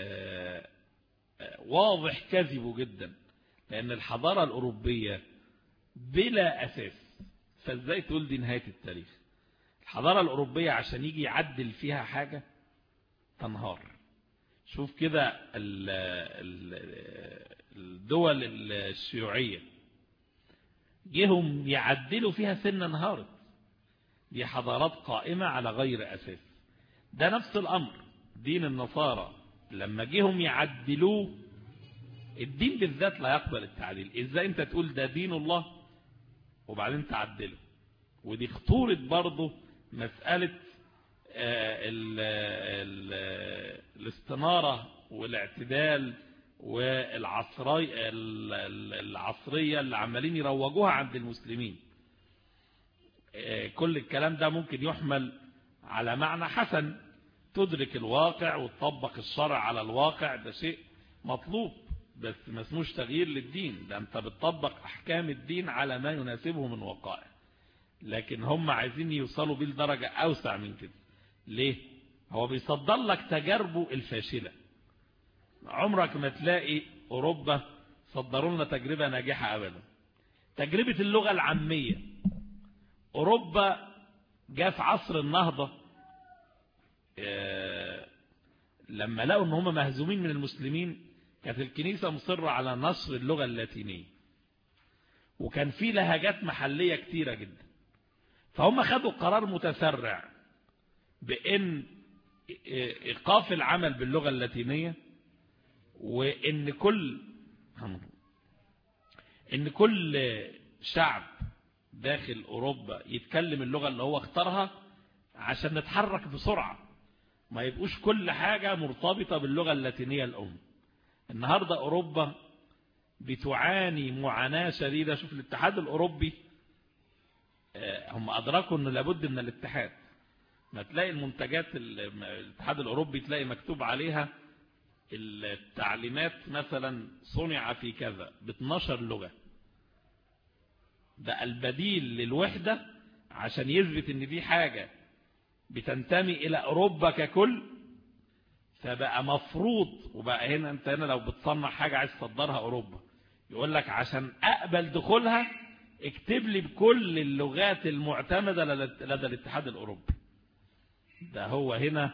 واضح كذبه جدا، لأن الحضارة الأوروبية بلا أساس، فازاي تقول دي نهاية التاريخ؟ الحضارة الأوروبية عشان يجي يعدل فيها حاجة تنهار. شوف كده الدول الشيوعية جيهم يعدلوا فيها سنة انهارت. دي حضارات قائمة على غير أساس. ده نفس الأمر دين النصارى، لما جيهم يعدلوه، الدين بالذات لا يقبل التعديل. ازاي انت تقول ده دين الله وبعدين تعدله؟ ودي خطورة برضه مسألة الاستنارة والاعتدال والعصرية اللي عمالين يروجوها عند المسلمين. كل الكلام ده ممكن يحمل على معنى حسن، تدرك الواقع وتطبق الشرع على الواقع، ده شيء مطلوب، بس ما اسموش تغيير للدين، ده انت بتطبق احكام الدين على ما يناسبه من وقائع. لكن هم عايزين يوصلوا بيه لدرجة اوسع من كده. ليه؟ هو بيصدر لك تجاربه الفاشلة. عمرك ما تلاقي اوروبا صدروا لنا تجربة ناجحة ابدا. تجربة اللغة العامية، اوروبا جاء في عصر النهضة لما لقوا ان هم مهزومين من المسلمين، كانت الكنيسة مصرة على نشر اللغة اللاتينية، وكان في لهجات محلية كتيرة جدا. فهم خدوا قرار متسرع بأن إيقاف العمل باللغة اللاتينية، وإن كل شعب داخل أوروبا يتكلم اللغة اللي هو اختارها عشان نتحرك بسرعة، ما يبقوش كل حاجة مرتبطة باللغة اللاتينية الأم. النهاردة أوروبا بتعاني معاناة شديدة. شوف الاتحاد الأوروبي، هم أدركوا أنه لابد من الاتحاد. ما تلاقي المنتجات الاتحاد الأوروبي تلاقي مكتوب عليها التعليمات مثلا صنع في كذا ب12 لغة. ده البديل للوحدة عشان يثبت ان دي حاجة بتنتمي الى اوروبا ككل. فبقى مفروض، وبقى انت هنا لو بتصنع حاجة عايز تصدرها اوروبا، يقول لك عشان اقبل دخولها اكتب لي بكل اللغات المعتمدة لدى الاتحاد الاوروبي. ده هو هنا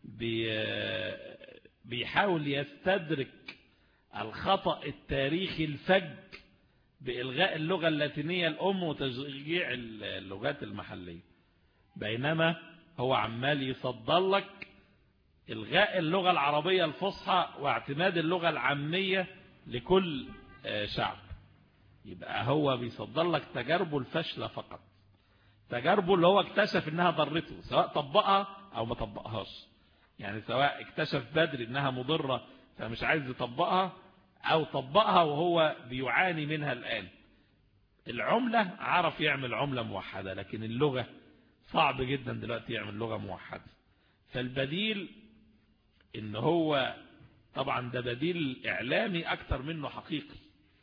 بيحاول يستدرك الخطأ التاريخي الفج بإلغاء اللغة اللاتينية الأم وتشجيع اللغات المحلية، بينما هو عمال يصدر لك إلغاء اللغة العربية الفصحى واعتماد اللغة العامية لكل شعب. يبقى هو بيصدر لك تجاربه الفاشلة فقط، تجاربه اللي هو اكتشف انها ضرته، سواء طبقها او ما طبقهاش. يعني سواء اكتشف بدري انها مضرة فمش عايز يطبقها، او طبقها وهو بيعاني منها الآن. العملة عرف يعمل عملة موحدة، لكن اللغة صعب جدا دلوقتي يعمل لغة موحدة. فالبديل ان هو طبعا ده بديل اعلامي اكتر منه حقيقي.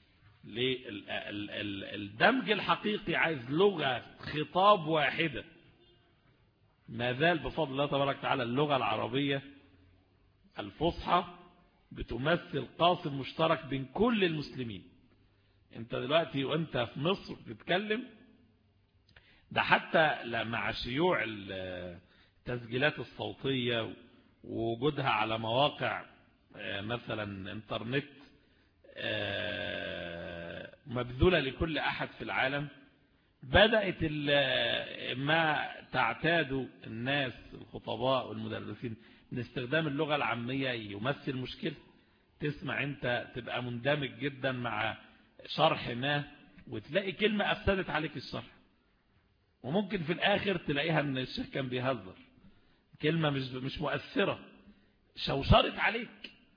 الدمج الحقيقي عايز لغة خطاب واحدة. ما زال بفضل الله تبارك وتعالى اللغة العربية الفصحى بتمثل قاسم مشترك بين كل المسلمين. انت دلوقتي وانت في مصر بتتكلم، ده حتى مع شيوع التسجيلات الصوتية ووجودها على مواقع مثلا انترنت مبذولة لكل أحد في العالم، بدأت ما تعتاد الناس الخطباء والمدرسين من استخدام اللغة العامية يمثل مشكلة. تسمع انت تبقى مندمج جدا مع شرح ما وتلاقي كلمة أفسدت عليك الشرح، وممكن في الآخر تلاقيها ان الشيخ كان بيهزر، كلمة مش مؤثرة شوشرت عليك.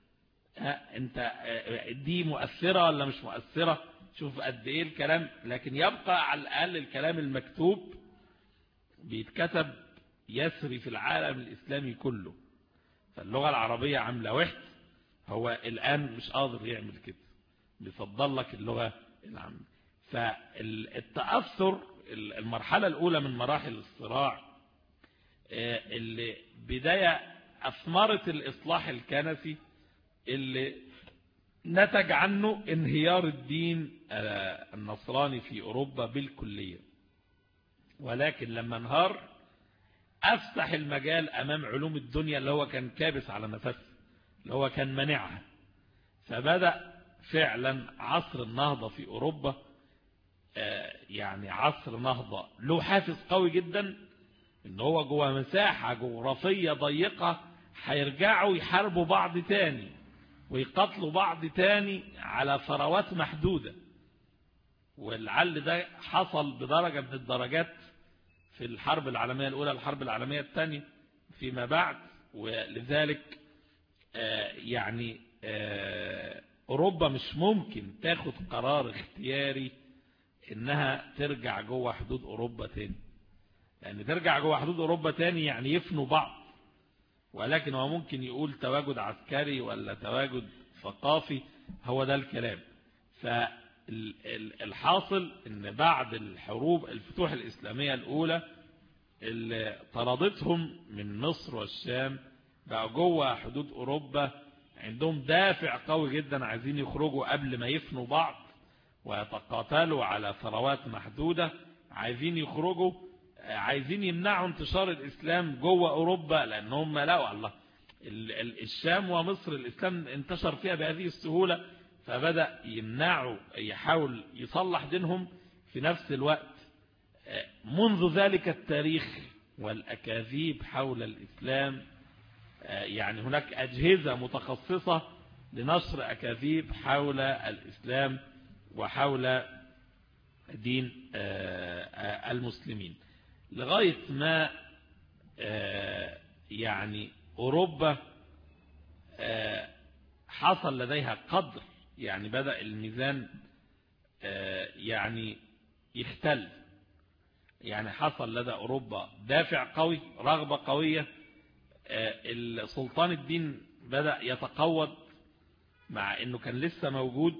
انت دي مؤثرة ولا مش مؤثرة؟ شوف قد ايه الكلام، لكن يبقى على الأقل الكلام المكتوب بيتكتب يسري في العالم الإسلامي كله. فاللغة العربية عاملة وحد، هو الآن مش قادر يعمل كده، بيفضل لك اللغة العامة. فالتأثر المرحلة الأولى من مراحل الصراع اللي بداية أثمرت الإصلاح الكنسي اللي نتج عنه انهيار الدين النصراني في أوروبا بالكلية. ولكن لما انهار أفتح المجال أمام علوم الدنيا اللي هو كان كابس على نفسه، اللي هو كان منعها. فبدأ فعلا عصر النهضة في أوروبا، يعني عصر نهضة له حافز قوي جدا، ان هو جوه مساحة جغرافية ضيقة هيرجعوا يحاربوا بعض تاني ويقتلوا بعض تاني على ثروات محدودة. والعل ده حصل بدرجة من الدرجات في الحرب العالمية الأولى، الحرب العالمية الثانية فيما بعد. ولذلك يعني أوروبا مش ممكن تاخد قرار اختياري انها ترجع جوه حدود أوروبا تاني، لأن ترجع جوه حدود أوروبا تاني يعني يفنوا بعض. ولكن هو ممكن يقول تواجد عسكري ولا تواجد ثقافي، هو ده الكلام. فالحاصل ان بعد الحروب الفتوح الإسلامية الأولى اللي طردتهم من مصر والشام بقى جوه حدود أوروبا عندهم دافع قوي جدا، عايزين يخرجوا قبل ما يفنوا بعض ويتقاتلوا على ثروات محدودة. عايزين يخرجوا، عايزين يمنعوا انتشار الإسلام جوه أوروبا، لأن هم لقوا الله الشام ومصر الإسلام انتشر فيها بهذه السهولة، فبدأ يمنعوا، يحاول يصلح دينهم. في نفس الوقت منذ ذلك التاريخ والأكاذيب حول الإسلام، يعني هناك أجهزة متخصصة لنشر أكاذيب حول الإسلام وحول دين المسلمين، لغاية ما يعني أوروبا حصل لديها قدر، يعني بدأ الميزان يعني يختل. يعني حصل لدى أوروبا دافع قوي، رغبة قوية. السلطان الدين بدأ يتقوض، مع أنه كان لسه موجود.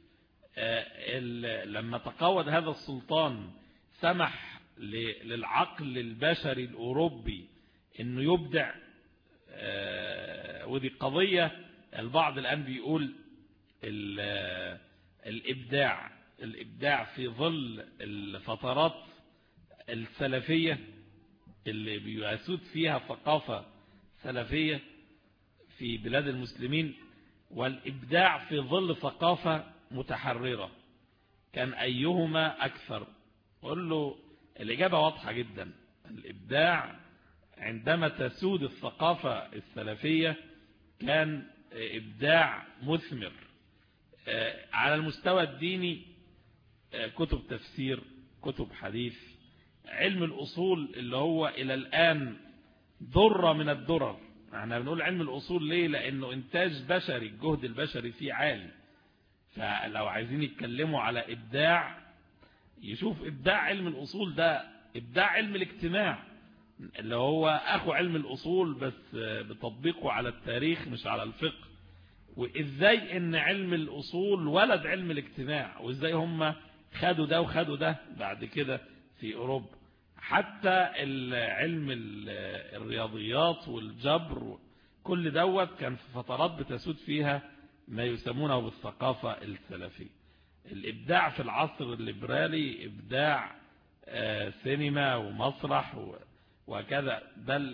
لما تقوض هذا السلطان سمح للعقل البشري الأوروبي أنه يبدع. ودي قضية البعض الآن بيقول الإبداع في ظل الفترات السلفية اللي بيسود فيها ثقافة سلفية في بلاد المسلمين، والإبداع في ظل ثقافة متحررة، كان أيهما أكثر؟ قل له الإجابة واضحة جدا، الإبداع عندما تسود الثقافة السلفية كان إبداع مثمر على المستوى الديني، كتب تفسير، كتب حديث، علم الأصول اللي هو إلى الآن ذرة من الدرر. احنا بنقول علم الأصول ليه؟ لأنه إنتاج بشري، الجهد البشري فيه عالي. فلو عايزين يتكلموا على إبداع، يشوف إبداع علم الأصول ده إبداع علم الاجتماع اللي هو أخو علم الأصول بس بتطبيقه على التاريخ مش على الفقه. وإزاي إن علم الأصول ولد علم الاجتماع، وإزاي هم خدوا ده وخدوا ده بعد كده في أوروبا. حتى علم الرياضيات والجبر كل دوت كان في فترات بتسود فيها ما يسمونه بالثقافة السلفية. الإبداع في العصر الليبرالي إبداع سينما ومسرح وكذا. بل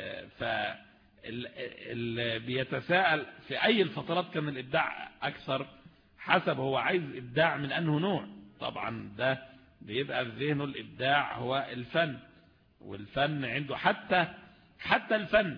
بيتساءل في أي الفترات كان الإبداع أكثر، حسب هو عايز إبداع من أنه نوع. طبعا ده بيبقى في ذهنه الإبداع هو الفن، والفن عنده حتى الفن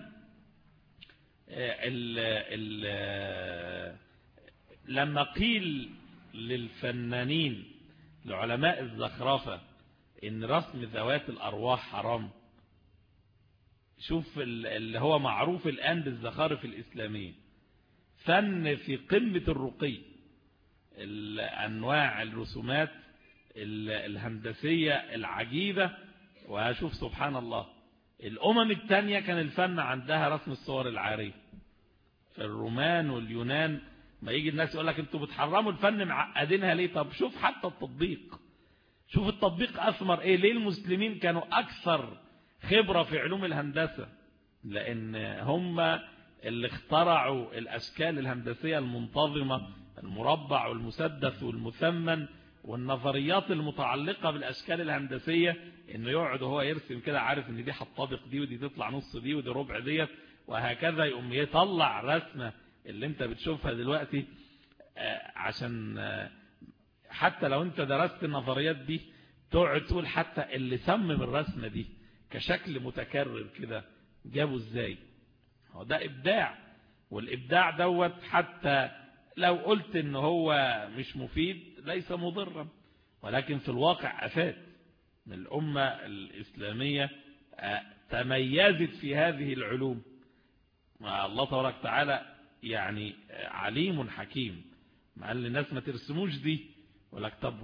لما قيل للفنانين لعلماء الزخرفة إن رسم ذوات الأرواح حرام، شوف اللي هو معروف الآن بالزخارف الإسلامية، فن في قمة الرقي، الأنواع الرسومات الهندسية العجيبة. وهشوف سبحان الله الأمم التانية كان الفن عندها رسم الصور العارية. في الرومان واليونان ما يجي الناس يقول لك انتوا بتحرموا الفن معقدينها ليه؟ طب شوف حتى التطبيق، شوف التطبيق أثمر إيه. ليه المسلمين كانوا أكثر خبرة في علوم الهندسة؟ لأن هم اللي اخترعوا الأشكال الهندسية المنتظمة، المربع والمسدس والمثمن، والنظريات المتعلقة بالأشكال الهندسية، إنه يقعد وهو يرسم كده عارف إن دي هتطابق دي ودي تطلع نص دي ودي ربع ديت، وهكذا يقوم يطلع رسمة اللي انت بتشوفها دلوقتي. عشان حتى لو انت درست النظريات دي تقعد تقول حتى اللي صمم الرسمة دي كشكل متكرر كده جابه ازاي؟ هو ده إبداع. والإبداع دوت حتى لو قلت إن هو مش مفيد ليس مضرا، ولكن في الواقع أفاد. من الأمة الإسلامية تميزت في هذه العلوم. الله تبارك وتعالى يعني عليم حكيم، مع ان الناس ما ترسموش دي، ولك طب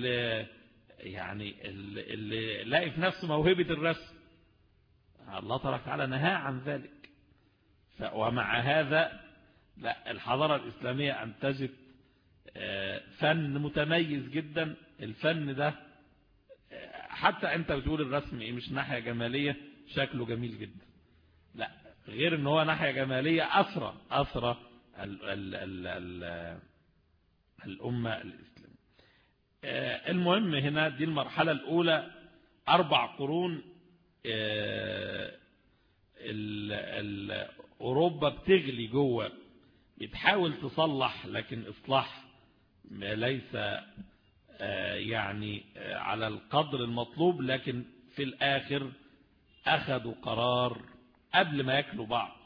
يعني اللي لاقي في نفسه موهبة الرسم، الله تبارك وتعالى نهى عن ذلك. ومع هذا لا، الحضارة الإسلامية أنتجت فن متميز جدا. الفن ده حتى أنت بتقول الرسم إيه؟ مش ناحية جمالية، شكله جميل جدا، لا، غير ان هو ناحية جمالية أثرى الأمة الإسلامية. المهم هنا دي المرحلة الأولى، 4 قرون أوروبا بتغلي جوه، بتحاول تصلح، لكن إصلاح ليس يعني على القدر المطلوب. لكن في الآخر أخذوا قرار قبل ما يأكلوا بعض.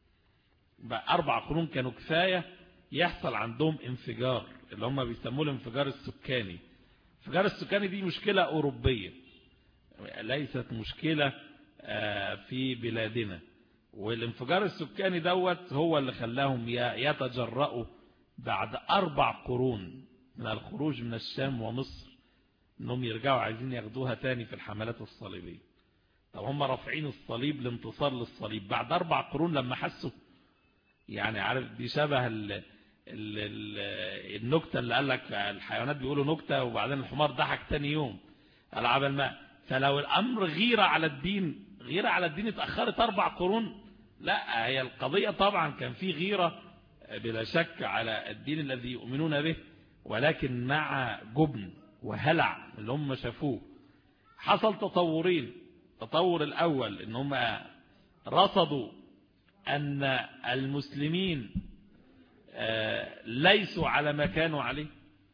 4 قرون كانوا كفاية يحصل عندهم انفجار، اللي هم بيسموه الانفجار السكاني. الانفجار السكاني دي مشكلة أوروبية، ليست مشكلة في بلادنا. والانفجار السكاني دوت هو اللي خلاهم يتجرؤوا بعد 4 قرون من الخروج من الشام ومصر انهم يرجعوا عايزين ياخدوها تاني في الحملات الصليبية. طب هم رافعين الصليب لانتصار للصليب بعد 4 قرون لما حسوا، يعني عارف دي شبه النكتة اللي قال لك الحيوانات بيقولوا نكتة وبعدين الحمار ضحك تاني يوم ألعاب الماء. فلو الأمر غيرة على الدين اتأخرت 4 قرون. لا، هي القضية طبعا كان في غيرة بلا شك على الدين الذي يؤمنون به، ولكن مع جبن وهلع اللي هم شافوه حصل تطورين. التطور الأول ان هم رصدوا أن المسلمين ليسوا على ما كانوا عليه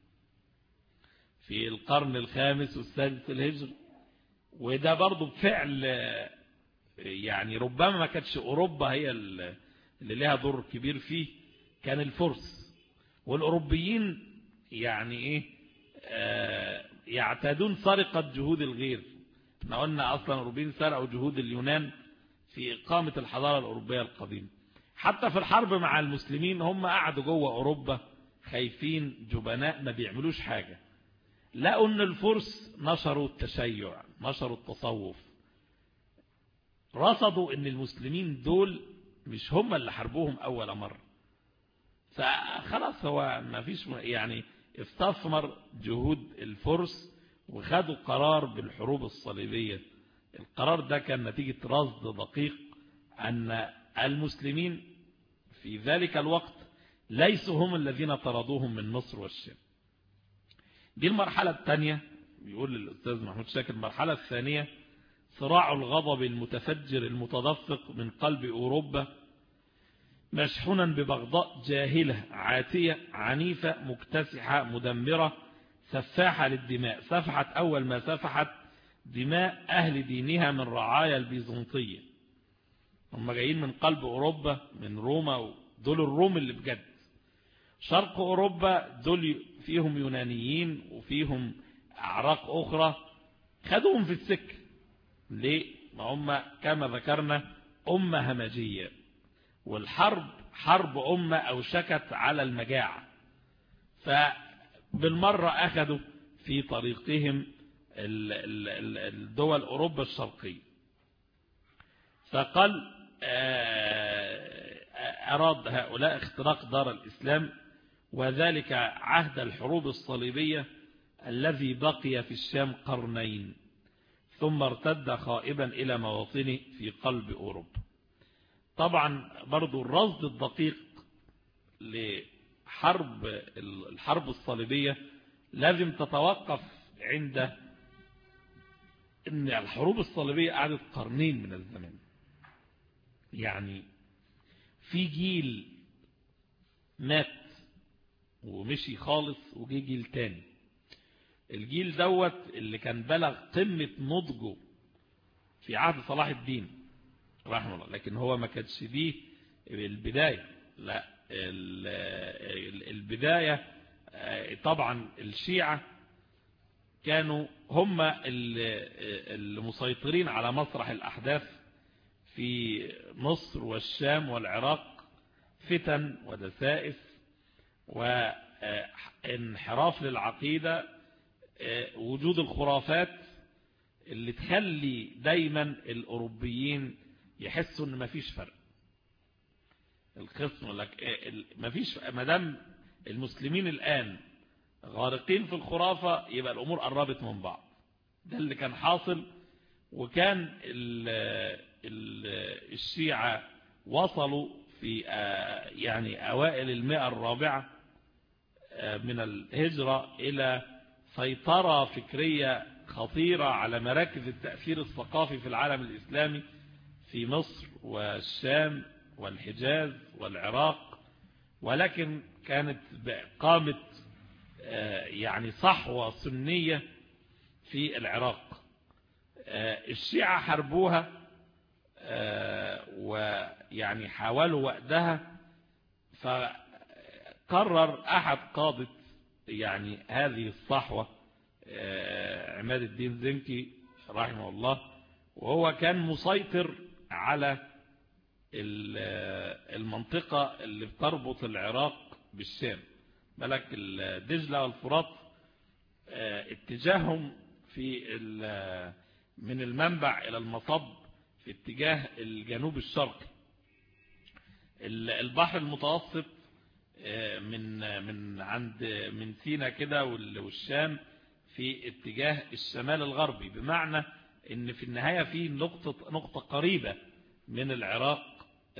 في القرن الخامس والسادس الهجري، وده برضو بفعل يعني ربما ما كانتش أوروبا هي اللي لها دور كبير فيه، كان الفرس. والأوروبيين يعني إيه يعتادون سرقة جهود الغير. احنا قلنا أصلا الأوروبيين سرقوا جهود اليونان في إقامة الحضارة الأوروبية القديمة. حتى في الحرب مع المسلمين هم قعدوا جوه أوروبا خايفين جبناء ما بيعملوش حاجة، لقوا أن الفرس نشروا التشيع، نشروا التصوف، رصدوا أن المسلمين دول مش هم اللي حاربوهم أول مرة، فخلاص هو ما فيش يعني استثمر جهود الفرس وخدوا قرار بالحروب الصليبية. القرار ده كان نتيجة رصد دقيق أن المسلمين في ذلك الوقت ليسوا هم الذين طردوهم من مصر والشام. دي المرحلة الثانية، بيقول الأستاذ محمود شاكر. المرحلة الثانية صراع الغضب المتفجر المتدفق من قلب أوروبا، مشحونا ببغضاء جاهلة عاتية عنيفة مكتسحة مدمرة سفاحة للدماء، سفحت أول ما سفحت دماء أهل دينها من رعايا البيزنطية. هم جايين من قلب أوروبا من روما، دول الروم اللي بجد. شرق أوروبا دول فيهم يونانيين وفيهم أعراق أخرى، خدوهم في السكة. ليه؟ ما هم كما ذكرنا أمة همجية، والحرب حرب أمة أوشكت على المجاعة، فبالمرة أخذوا في طريقهم الدول أوروبا الشرقية. فقال أراد هؤلاء اختراق دار الإسلام، وذلك عهد الحروب الصليبية الذي بقي في الشام قرنين، ثم ارتد خائبا إلى مواطنه في قلب أوروبا. طبعا برضو الرصد الدقيق الحرب الصليبية لازم تتوقف عند ان الحروب الصليبية قعدت قرنين من الزمن. يعني في جيل مات ومشي خالص وجي جيل تاني. الجيل دوت اللي كان بلغ قمة نضجه في عهد صلاح الدين رحمه الله، لكن هو ما كانش دي البداية. لا، البداية طبعا الشيعة كانوا هم المسيطرين على مسرح الأحداث في مصر والشام والعراق، فتن ودسائس وانحراف للعقيدة، وجود الخرافات اللي تخلي دايما الأوروبيين يحسوا ان مفيش فرق. الخصم لك مفيش، مدام المسلمين الآن غارقين في الخرافة يبقى الأمور قربت من بعض. ده اللي كان حاصل. وكان الشيعة وصلوا في يعني أوائل 104 من الهجرة إلى سيطرة فكرية خطيرة على مراكز التأثير الثقافي في العالم الإسلامي، في مصر والشام والحجاز والعراق. ولكن كانت قامت يعني صحوة سنية في العراق. الشيعة حاربوها ويعني حاولوا وقتها. فقرر أحد قادة يعني هذه الصحوة عماد الدين زنكي رحمه الله، وهو كان مسيطر على المنطقة اللي بتربط العراق بالشام. ملك الدجلة والفرات اتجاههم في من المنبع إلى المصب في اتجاه الجنوب الشرقي. البحر المتوسط من سيناء كده والشام في اتجاه الشمال الغربي، بمعنى ان في النهاية في نقطة قريبة من العراق،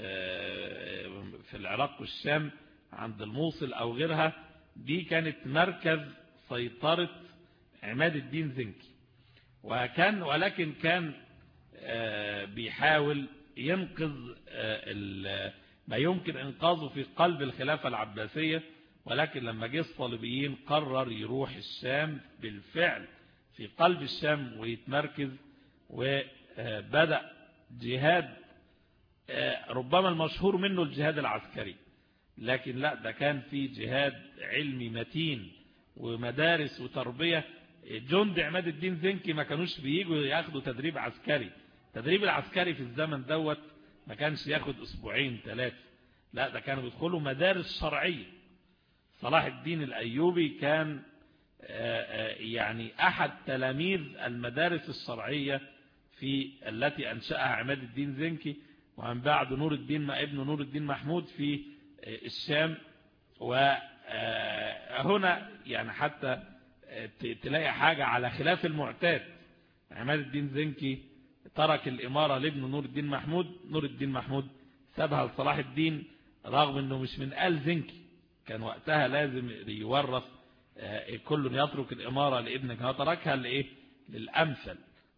في العراق والشام عند الموصل او غيرها. دي كانت مركز سيطرة عماد الدين زنكي، ولكن كان بيحاول ينقذ ما يمكن انقاذه في قلب الخلافة العباسية. ولكن لما جه الصليبيين قرر يروح الشام بالفعل في قلب الشام ويتمركز، وبدأ جهاد ربما المشهور منه الجهاد العسكري، لكن لا، ده كان في جهاد علمي متين ومدارس وتربية. جند عماد الدين زنكي ما كانوش بييجوا ياخدوا تدريب عسكري. التدريب العسكري في الزمن دوت ما كانش ياخد أسبوعين 3، لا ده كانوا بيدخلوا مدارس شرعية. صلاح الدين الأيوبي كان يعني أحد تلاميذ المدارس الشرعية التي أنشأها عماد الدين زنكي، ومن بعد ابن نور الدين محمود في الشام. وهنا يعني حتى تلاقي حاجة على خلاف المعتاد. عماد الدين زنكي ترك الإمارة لابن نور الدين محمود، نور الدين محمود سابها لصلاح الدين، رغم أنه مش من آل زنكي، كان وقتها لازم يورث، كل يترك الإمارة لابنك، هو تركها لإيه؟ للأمثل.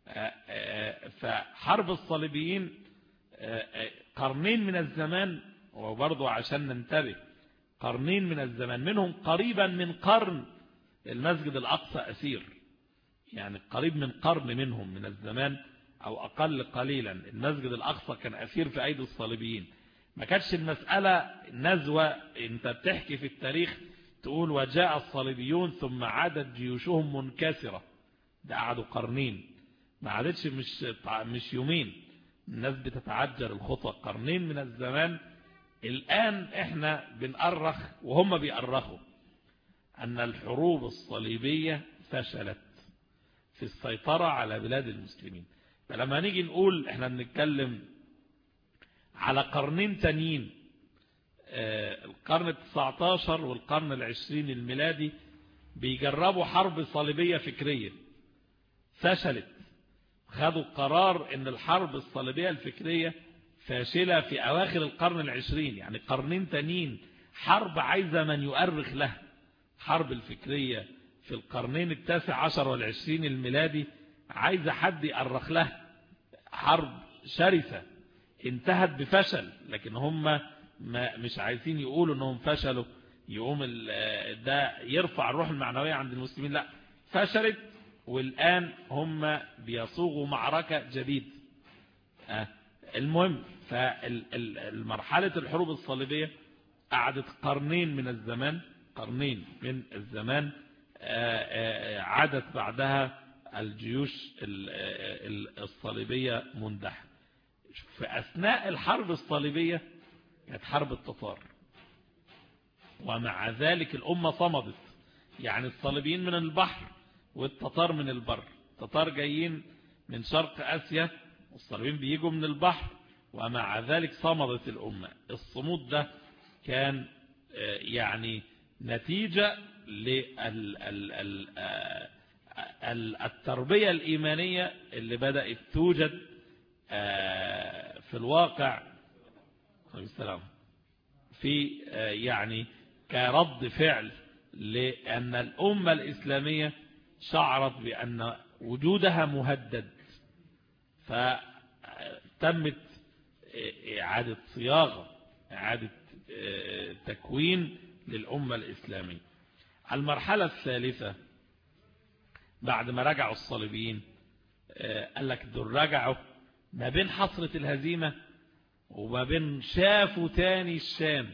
فحرب الصليبيين قرنين من الزمان، وبرضو عشان ننتبه قرنين من الزمان، منهم قريبا من قرن المسجد الأقصى أسير، يعني قريب من قرن منهم من الزمان أو أقل قليلا. المسجد الأقصى كان أسير في أيدي الصليبيين. ما كانتش المسألة نزوة، انت بتحكي في التاريخ تقول وجاء الصليبيون ثم عادت جيوشهم منكسرة. ده قعدوا قرنين، ما عادتش مش يومين، الناس بتتعجل الخطوة، قرنين من الزمان. الآن احنا بنأرخ وهم بيأرخوا أن الحروب الصليبية فشلت في السيطرة على بلاد المسلمين. فلما نيجي نقول احنا بنتكلم على قرنين تانيين، القرن 19 والقرن 20 الميلادي، بيجربوا حرب صليبية فكرية فشلت. خدوا قرار ان الحرب الصليبية الفكرية فاشلة في اواخر القرن 20. يعني قرنين تانيين حرب عايزة من يؤرخ لها. حرب الفكرية في القرنين 19 وال20 الميلادي عايزة حد يؤرخ لها. حرب شرسة انتهت بفشل، لكن هم مش عايزين يقولوا انهم فشلوا، يقوم ده يرفع الروح المعنوية عند المسلمين. لا، فشلت، والآن هم بيصوغوا معركة جديدة. المهم، فالمرحلة الحروب الصليبية قعدت قرنين من الزمان، عادت بعدها الجيوش الصليبية مندحة. في أثناء الحرب الصليبية كانت حرب التتار، ومع ذلك الأمة صمدت. يعني الصليبيين من البحر والتتار من البر. التتار جايين من شرق آسيا والصليبيين بيجوا من البحر، ومع ذلك صمدت الأمة. الصمود ده كان يعني نتيجة للتربية الإيمانية اللي بدأت توجد في الواقع في يعني كرد فعل، لأن الأمة الإسلامية شعرت بأن وجودها مهدد، فتمت إعادة صياغة، إعادة تكوين للأمة الإسلامية. المرحلة الثالثة بعد ما رجعوا الصليبيين، قال لك دول رجعوا ما بين حصرة الهزيمة وما بين شافوا تاني الشام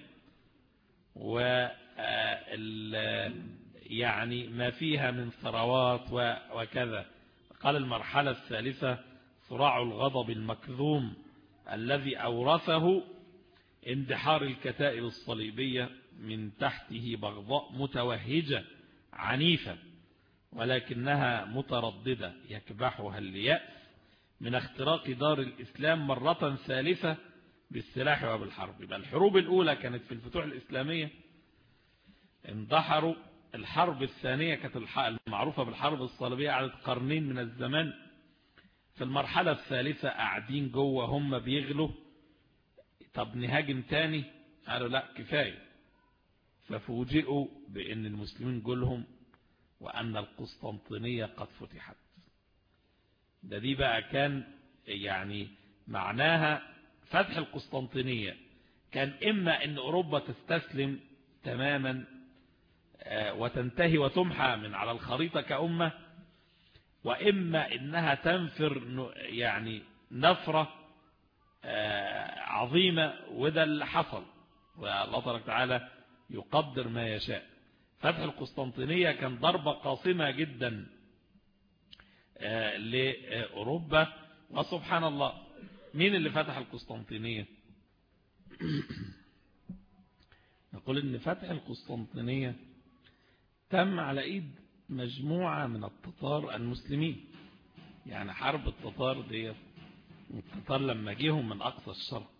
يعني ما فيها من ثروات وكذا. قال المرحلة الثالثة صراع الغضب المكذوم الذي أورثه اندحار الكتائب الصليبية من تحته بغضاء متوهجة عنيفة، ولكنها مترددة يكبحها اليأس من اختراق دار الإسلام مرة ثالثة بالسلاح وبالحرب. يبقى الحروب الأولى كانت في الفتوح الإسلامية، اندحروا. الحرب الثانية كانت المعروفة بالحرب الصليبية، قعدت قرنين من الزمان. في المرحلة الثالثة قاعدين جوه هم بيغلوا، طب نهاجم تاني؟ قالوا لا كفاية. ففوجئوا بأن المسلمين جولهم وأن القسطنطينية قد فتحت. دي بقى كان يعني معناها فتح القسطنطينية كان إما أن أوروبا تستسلم تماما وتنتهي وتمحى من على الخريطة كأمة، وإما أنها تنفر يعني نفرة عظيمة، وده اللي حصل، والله تبارك وتعالى يقدر ما يشاء. فتح القسطنطينية كان ضربة قاصمة جدا لأوروبا. وسبحان الله، مين اللي فتح القسطنطينية؟ نقول إن فتح القسطنطينية تم على إيد مجموعة من التتار المسلمين. يعني حرب التتار دي، التتار لما جيهم من أقصى الشرق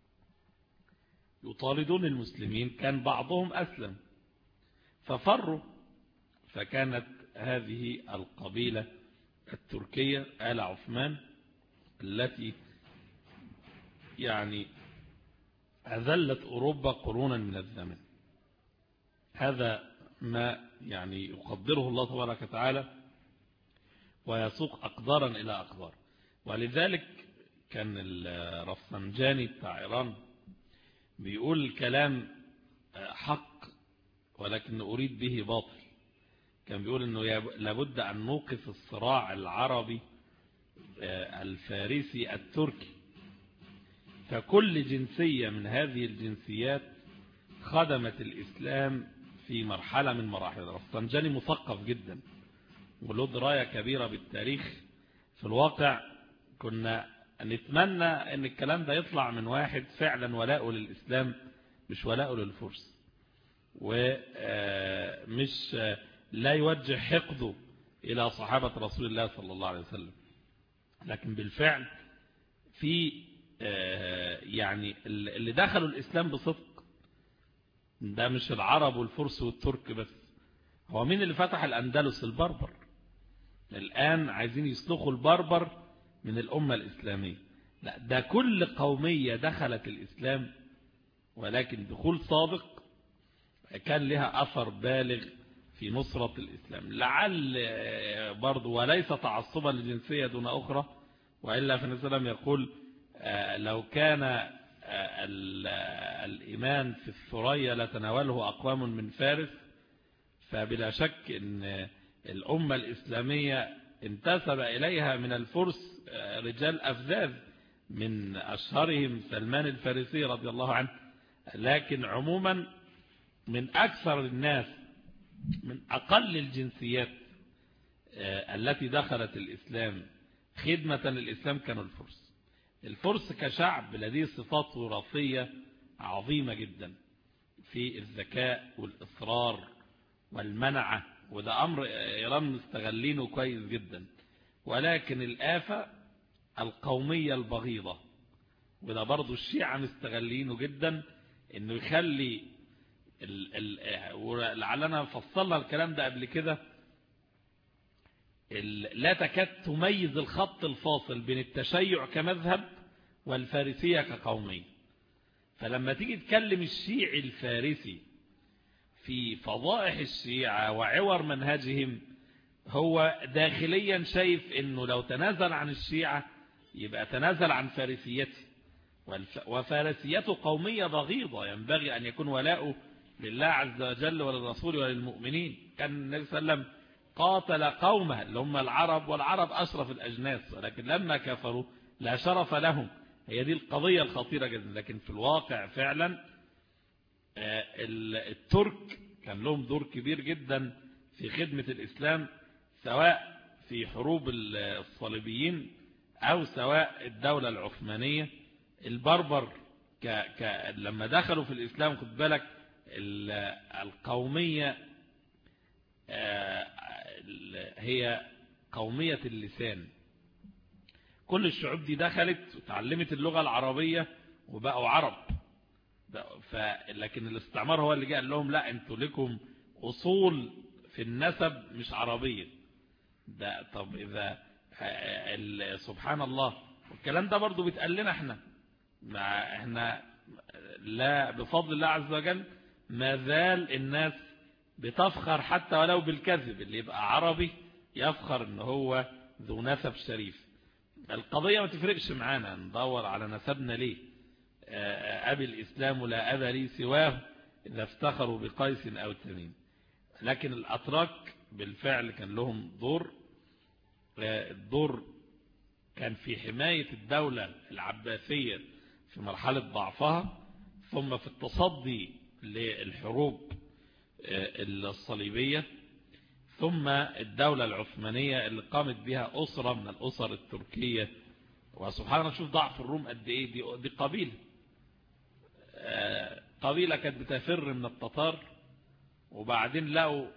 يطاردون المسلمين، كان بعضهم أسلم ففروا، فكانت هذه القبيلة التركية آل عثمان التي يعني أذلت أوروبا قرونا من الزمن. هذا ما يعني يقدره الله تبارك وتعالى ويسوق أقدارا إلى أقدار. ولذلك كان الرفسنجاني بتاع إيران بيقول كلام حق ولكن أريد به باطل. كان بيقول أنه لابد أن نوقف الصراع العربي الفارسي التركي، فكل جنسية من هذه الجنسيات خدمت الإسلام في مرحلة من مراحل. الرفسنجاني مثقف جدا وله دراية كبيرة بالتاريخ. في الواقع كنا نتمنى أن الكلام ده يطلع من واحد فعلا ولاؤه للإسلام مش ولاؤه للفرس، ومش لا يوجه حقده إلى صحابة رسول الله صلى الله عليه وسلم. لكن بالفعل في يعني اللي دخلوا الإسلام بصدق ده مش العرب والفرس والترك بس. هو مين اللي فتح الأندلس؟ البربر. الآن عايزين يسلخوا البربر من الأمة الإسلامية. لا، ده كل قومية دخلت الإسلام، ولكن دخول صادق كان لها أثر بالغ في نصرة الإسلام. لعل برضو وليس تعصبا لجنسية دون أخرى، وإلا فالنبي صلى الله عليه وسلم يقول لو كان الإيمان في الثريا لتناوله أقوام من فارس. فبلا شك أن الأمة الإسلامية انتسب إليها من الفرس رجال أفذاذ، من أشهرهم سلمان الفارسي رضي الله عنه. لكن عموما من أكثر الناس، من أقل الجنسيات التي دخلت الإسلام خدمة للإسلام كانوا الفرس. الفرس كشعب لديه صفات وراثية عظيمة جدا في الذكاء والإصرار والمنعة، وده أمر إيران مستغلينه كويس جدا. ولكن الآفة القومية البغيضة، وده برضو الشيعة مستغلينه جدا، إنه يخلي ولعلنا فصلنا الكلام ده قبل كده، لا تكاد تميز الخط الفاصل بين التشيع كمذهب والفارسية كقومية. فلما تيجي تكلم الشيعي الفارسي في فضائح الشيعة وعور منهجهم، هو داخليا شايف انه لو تنازل عن الشيعة يبقى تنازل عن فارسيته، وفارسيته قومية بغيضة ينبغي أن يكون ولاؤه لله عز وجل وللرسول وللمؤمنين. كان النبي صلى الله عليه وسلم قاتل قومه اللي هم العرب، والعرب أشرف الأجناس، ولكن لما كفروا لا شرف لهم. هي دي القضية الخطيرة جدا. لكن في الواقع فعلا الترك كان لهم دور كبير جدا في خدمة الإسلام، سواء في حروب الصليبيين أو سواء الدولة العثمانية. البربر لما دخلوا في الإسلام، خد بالك القومية هي قومية اللسان. كل الشعوب دي دخلت وتعلمت اللغة العربية وبقوا عرب، لكن الاستعمار هو اللي قال لهم لا، انتوا لكم أصول في النسب مش عربية. ده طب إذا سبحان الله، والكلام ده برضو بيتقال لنا احنا لا، بفضل الله عز وجل ما زال الناس بتفخر حتى ولو بالكذب. اللي يبقى عربي يفخر ان هو ذو نسب شريف. القضية ما تفرقش معانا ندور على نسبنا ليه. أبي الإسلام لا أبا لي سواه إذا افتخروا بقيس أو تميم. لكن الأتراك بالفعل كان لهم دور. الدور كان في حماية الدولة العباسية في مرحلة ضعفها، ثم في التصدي للحروب الصليبية، ثم الدولة العثمانية اللي قامت بها أسرة من الأسر التركية. وسبحان الله شوف ضعف الروم قد إيه، دي قبيلة كانت بتفر من التتار، وبعدين لقوا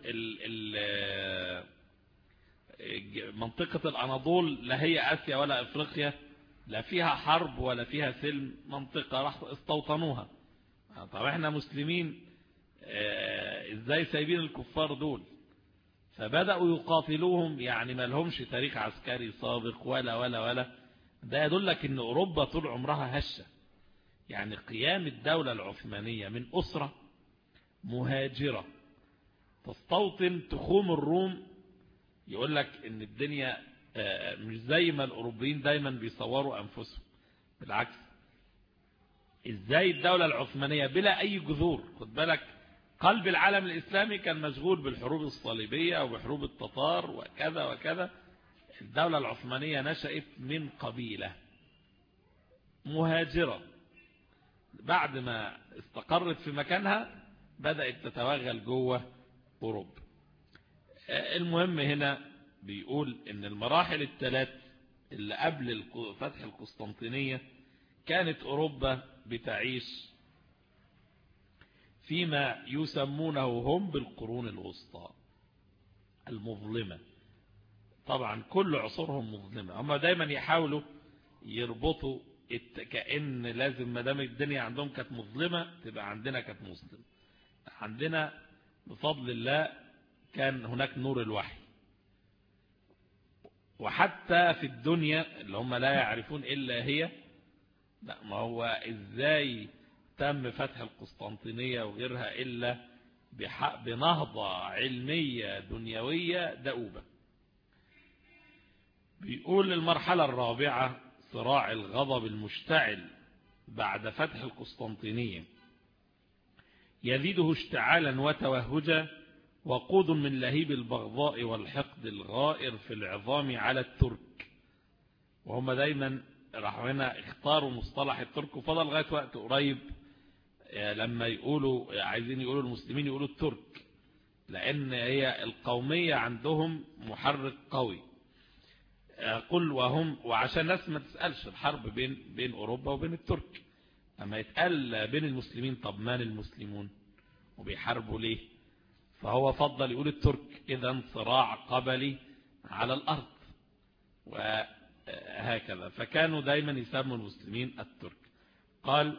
منطقة الأناضول لا هي آسيا ولا أفريقيا، لا فيها حرب ولا فيها سلم، منطقة راح استوطنوها. طب احنا مسلمين ازاي سايبين الكفار دول؟ فبدأوا يقاتلوهم، يعني ما لهمش تاريخ عسكري سابق ولا. ده يدلك ان اوروبا طول عمرها هشة. يعني قيام الدولة العثمانية من أسرة مهاجرة تستوطن تخوم الروم، يقول لك ان الدنيا مش زي ما الأوروبيين دايما بيصوروا أنفسهم، بالعكس. ازاي الدولة العثمانية بلا أي جذور، خد بالك قلب العالم الإسلامي كان مشغول بالحروب الصليبية وبحروب التتار وكذا وكذا. الدولة العثمانية نشأت من قبيلة مهاجرة، بعد ما استقرت في مكانها بدأت تتوغل جوه أوروبا. المهم هنا بيقول ان المراحل الثلاث اللي قبل فتح القسطنطينية كانت أوروبا بتعيش فيما يسمونه هم بالقرون الوسطى المظلمة. طبعا كل عصورهم مظلمة، هم دايما يحاولوا يربطوا كأن لازم ما دام الدنيا عندهم كانت مظلمة تبقى عندنا كانت مظلمة. عندنا بفضل الله كان هناك نور الوحي، وحتى في الدنيا اللي هم لا يعرفون إلا هي. لا، ما هو إزاي تم فتح القسطنطينية وغيرها إلا بنهضة علمية دنيوية دؤوبة. بيقول المرحلة الرابعة صراع الغضب المشتعل بعد فتح القسطنطينية، يزيده اشتعالا وتوهجا، وقود من لهيب البغضاء والحقد الغائر في العظام على الترك. وهم دايما راحوا هنا اختاروا مصطلح الترك، وفضل لغاية وقت قريب لما يقولوا عايزين يقولوا المسلمين يقولوا الترك، لأن هي القومية عندهم محرك قوي. قل وعشان الناس ما تسألش الحرب بين أوروبا وبين الترك، أما يتقال بين المسلمين طب من المسلمون وبيحاربوا ليه؟ فهو فضل يقول الترك، إذا صراع قبلي على الأرض وهكذا. فكانوا دايما يسموا المسلمين الترك. قال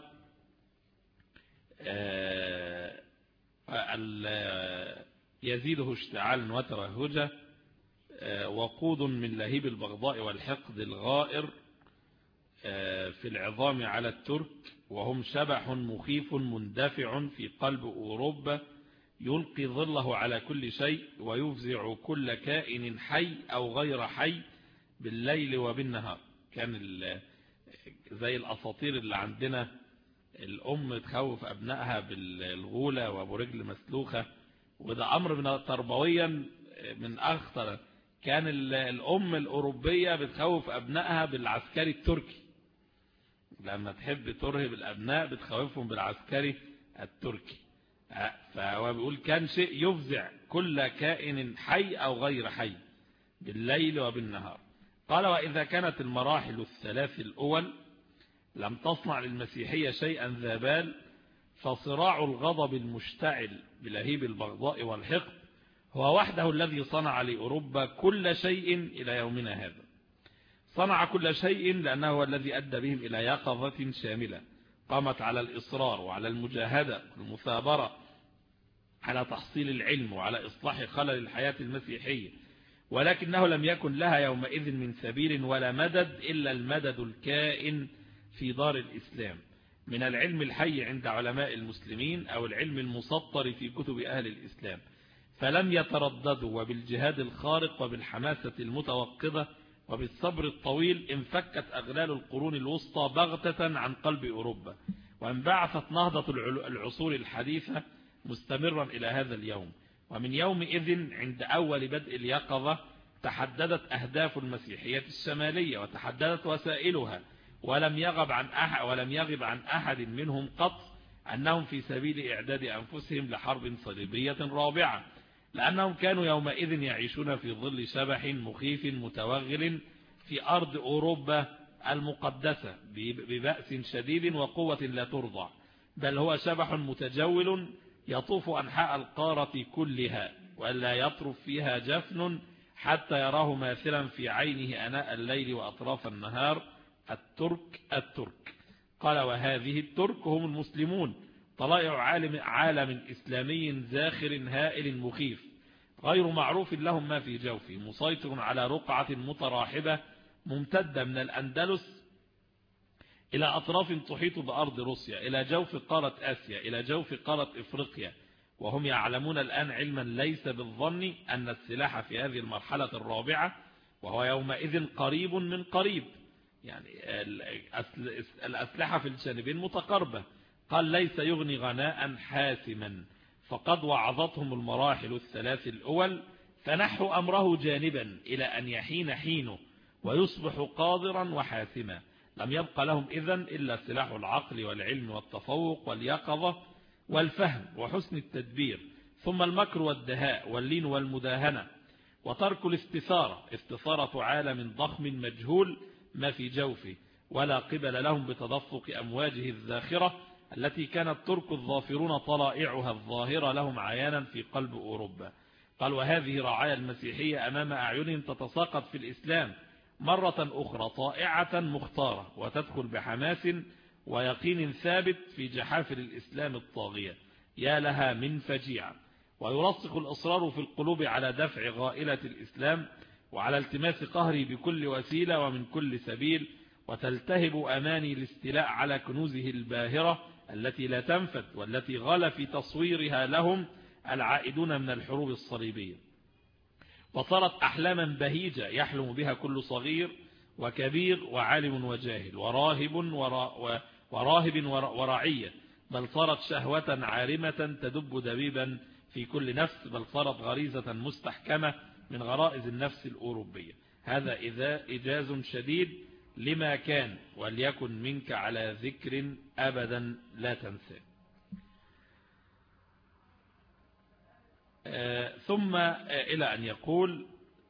يزيده اشتعالا وتوهجا، وقود من لهيب البغضاء والحقد الغائر في العظام على الترك، وهم شبح مخيف مندفع في قلب أوروبا يلقي ظله على كل شيء ويفزع كل كائن حي أو غير حي بالليل وبالنهار. كان زي الأساطير اللي عندنا، الأم تخوف أبنائها بالغولة وأبو رجل مسلوخة، وده أمر من تربويا من أخطر. كان الأم الأوروبية بتخوف أبنائها بالعسكري التركي، لما تحب ترهب الأبناء بتخوفهم بالعسكري التركي. فهو بيقول كان شيء يفزع كل كائن حي أو غير حي بالليل وبالنهار. قال وإذا كانت المراحل الثلاث الأول لم تصنع للمسيحية شيئا ذا بال، فصراع الغضب المشتعل بلهيب البغضاء والحقد هو وحده الذي صنع لأوروبا كل شيء إلى يومنا هذا. صنع كل شيء لأنه هو الذي أدى بهم إلى يقظة شاملة قامت على الإصرار وعلى المجاهدة والمثابرة على تحصيل العلم وعلى إصلاح خلل الحياة المسيحية، ولكنه لم يكن لها يومئذ من سبيل ولا مدد إلا المدد الكائن في دار الإسلام من العلم الحي عند علماء المسلمين أو العلم المسطر في كتب أهل الإسلام، فلم يترددوا، وبالجهاد الخارق وبالحماسة المتوقظة وبالصبر الطويل انفكت أغلال القرون الوسطى بغتة عن قلب أوروبا، وانبعثت نهضة العصور الحديثة مستمرا إلى هذا اليوم. ومن يومئذ عند أول بدء اليقظة تحددت أهداف المسيحية الشمالية وتحددت وسائلها، ولم يغب عن أحد منهم قط أنهم في سبيل إعداد أنفسهم لحرب صليبية رابعة، لأنهم كانوا يومئذ يعيشون في ظل شبح مخيف متوغل في أرض أوروبا المقدسة ببأس شديد وقوة لا ترضى، بل هو شبح متجول يطوف أنحاء القارة كلها ولا يطرف فيها جفن حتى يراه ماثلا في عينه أناء الليل وأطراف النهار. الترك قال: وهذه الترك هم المسلمون، طلائع عالم إسلامي زاخر هائل مخيف غير معروف لهم ما في جوفه، مسيطر على رقعة متراحبة ممتدة من الأندلس إلى أطراف تحيط بأرض روسيا، إلى جوف قارة آسيا، إلى جوف قارة إفريقيا. وهم يعلمون الآن علما ليس بالظن أن السلاح في هذه المرحلة الرابعة، وهو يومئذ قريب من قريب، يعني الأسلحة في الجانبين متقاربة. قال: ليس يغني غناء حاسما، فقد وعظتهم المراحل الثلاث الأول، فنحوا أمره جانبا إلى أن يحين حينه ويصبح قادرا وحاسما. لم يبق لهم إذن إلا سلاح العقل والعلم والتفوق واليقظة والفهم وحسن التدبير، ثم المكر والدهاء واللين والمداهنة، وترك استثارة عالم ضخم مجهول ما في جوفه، ولا قبل لهم بتدفق أمواجه الزاخرة التي كان الترك الظافرون طلائعها الظاهرة لهم عيانا في قلب أوروبا. قال: وهذه رعايا المسيحية أمام أعينهم تتساقط في الإسلام مرة أخرى طائعة مختارة، وتدخل بحماس ويقين ثابت في جحافل الإسلام الطاغية. يا لها من فجيعة. ويرسخ الإصرار في القلوب على دفع غائلة الإسلام وعلى التماس قهره بكل وسيلة ومن كل سبيل، وتلتهب أماني الاستيلاء على كنوزه الباهرة التي لا تنفد، والتي غال في تصويرها لهم العائدون من الحروب الصليبية، وصارت أحلاما بهيجة يحلم بها كل صغير وكبير وعالم وجاهل وراهب ورعية، بل صارت شهوة عارمة تدب دبيبا في كل نفس، بل صارت غريزة مستحكمة من غرائز النفس الأوروبية. هذا إجاز شديد لما كان، وليكن منك على ذكر أبدا لا تنسى. ثم إلى أن يقول: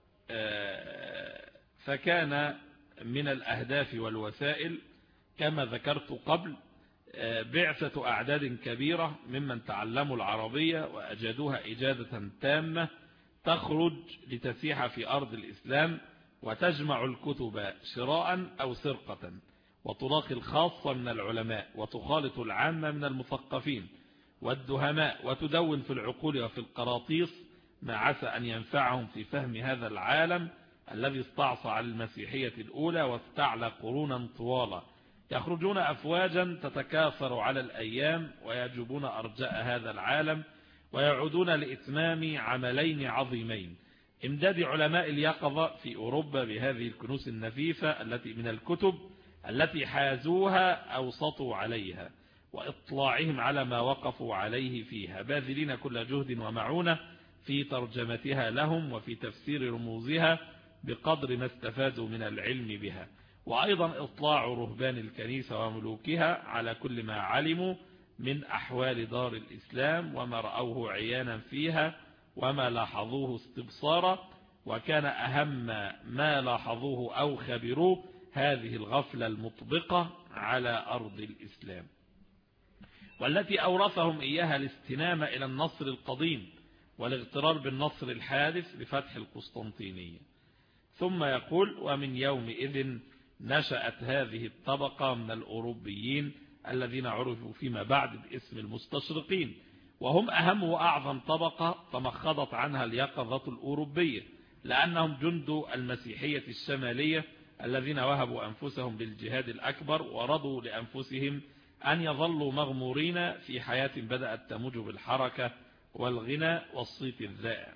فكان من الأهداف والوسائل كما ذكرت قبل بعثة أعداد كبيرة ممن تعلموا العربية وأجادوها إجادة تامة، تخرج لتسيح في أرض الإسلام وتجمع الكتب شراء أو سرقة، وتلاقي الخاصة من العلماء وتخالط العامة من المثقفين والدهماء، وتدون في العقول وفي القراطيس ما عسى أن ينفعهم في فهم هذا العالم الذي استعصى على المسيحية الأولى واستعلى قرونا طوالا. يخرجون أفواجا تتكاثر على الأيام ويجبون أرجاء هذا العالم، ويعودون لإتمام عملين عظيمين: إمداد علماء اليقظة في أوروبا بهذه الكنوز النفيسة التي من الكتب التي حازوها أو سطوا عليها، وإطلاعهم على ما وقفوا عليه فيها، باذلين كل جهد ومعونة في ترجمتها لهم وفي تفسير رموزها بقدر ما استفادوا من العلم بها، وأيضا إطلاع رهبان الكنيسة وملوكها على كل ما علموا من أحوال دار الإسلام وما رأوه عيانا فيها وما لاحظوه استبصارا. وكان أهم ما لاحظوه أو خبروه هذه الغفلة المطبقة على أرض الإسلام، والتي أورثهم إياها الاستنامة إلى النصر القديم والاغترار بالنصر الحادث بفتح القسطنطينية. ثم يقول: ومن يومئذ نشأت هذه الطبقة من الأوروبيين الذين عرفوا فيما بعد باسم المستشرقين، وهم أهم وأعظم طبقة تمخضت عنها اليقظة الأوروبية، لأنهم جند المسيحية الشمالية الذين وهبوا أنفسهم للجهاد الأكبر ورضوا لأنفسهم أن يظلوا مغمورين في حياة بدأت تموج بالحركة والغنى والصيت الذائع.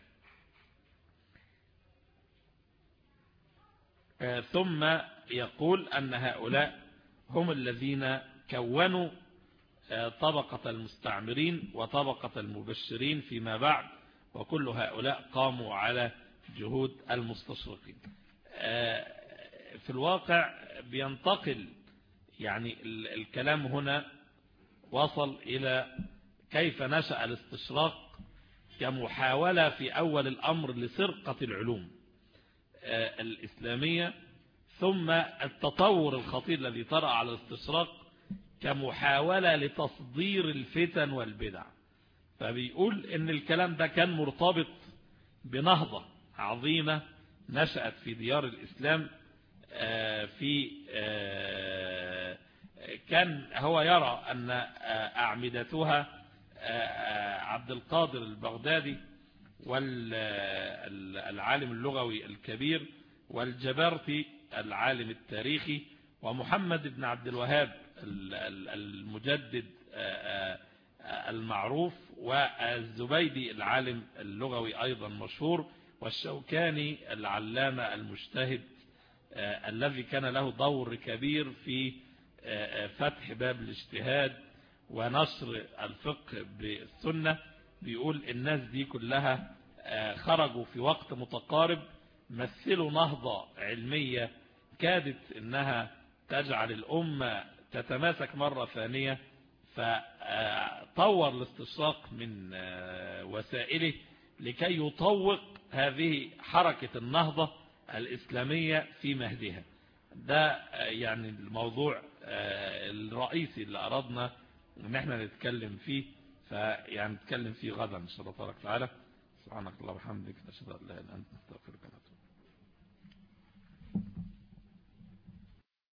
ثم يقول أن هؤلاء هم الذين كونوا طبقة المستعمرين وطبقة المبشرين فيما بعد، وكل هؤلاء قاموا على جهود المستشرقين. في الواقع بينتقل يعني الكلام هنا وصل إلى كيف نشأ الاستشراق كمحاولة في أول الأمر لسرقة العلوم الإسلامية، ثم التطور الخطير الذي طرأ على الاستشراق كمحاولة لتصدير الفتن والبدع. فبيقول إن الكلام ده كان مرتبط بنهضة عظيمة نشأت في ديار الإسلام، كان هو يرى أن أعمدتها عبد القادر البغدادي والعالم اللغوي الكبير، والجبرتي العالم التاريخي، ومحمد بن عبد الوهاب المجدد المعروف، والزبيدي العالم اللغوي أيضا مشهور، والشوكاني العلامة المجتهد الذي كان له دور كبير في فتح باب الاجتهاد ونشر الفقه بالسنة. بيقول الناس دي كلها خرجوا في وقت متقارب، مثلوا نهضة علمية كادت انها تجعل الأمة تتماسك مرة ثانية، فطور الاستشراق من وسائله لكي يطوق هذه حركة النهضة الإسلامية في مهدها. ده يعني الموضوع الرئيسي اللي أردنا ان احنا نتكلم فيه، فيعني نتكلم فيه غدا ان شاء الله تبارك وتعالى. سبحانك اللهم وبحمدك، نشهد ان لا اله الا انت، نستغفرك.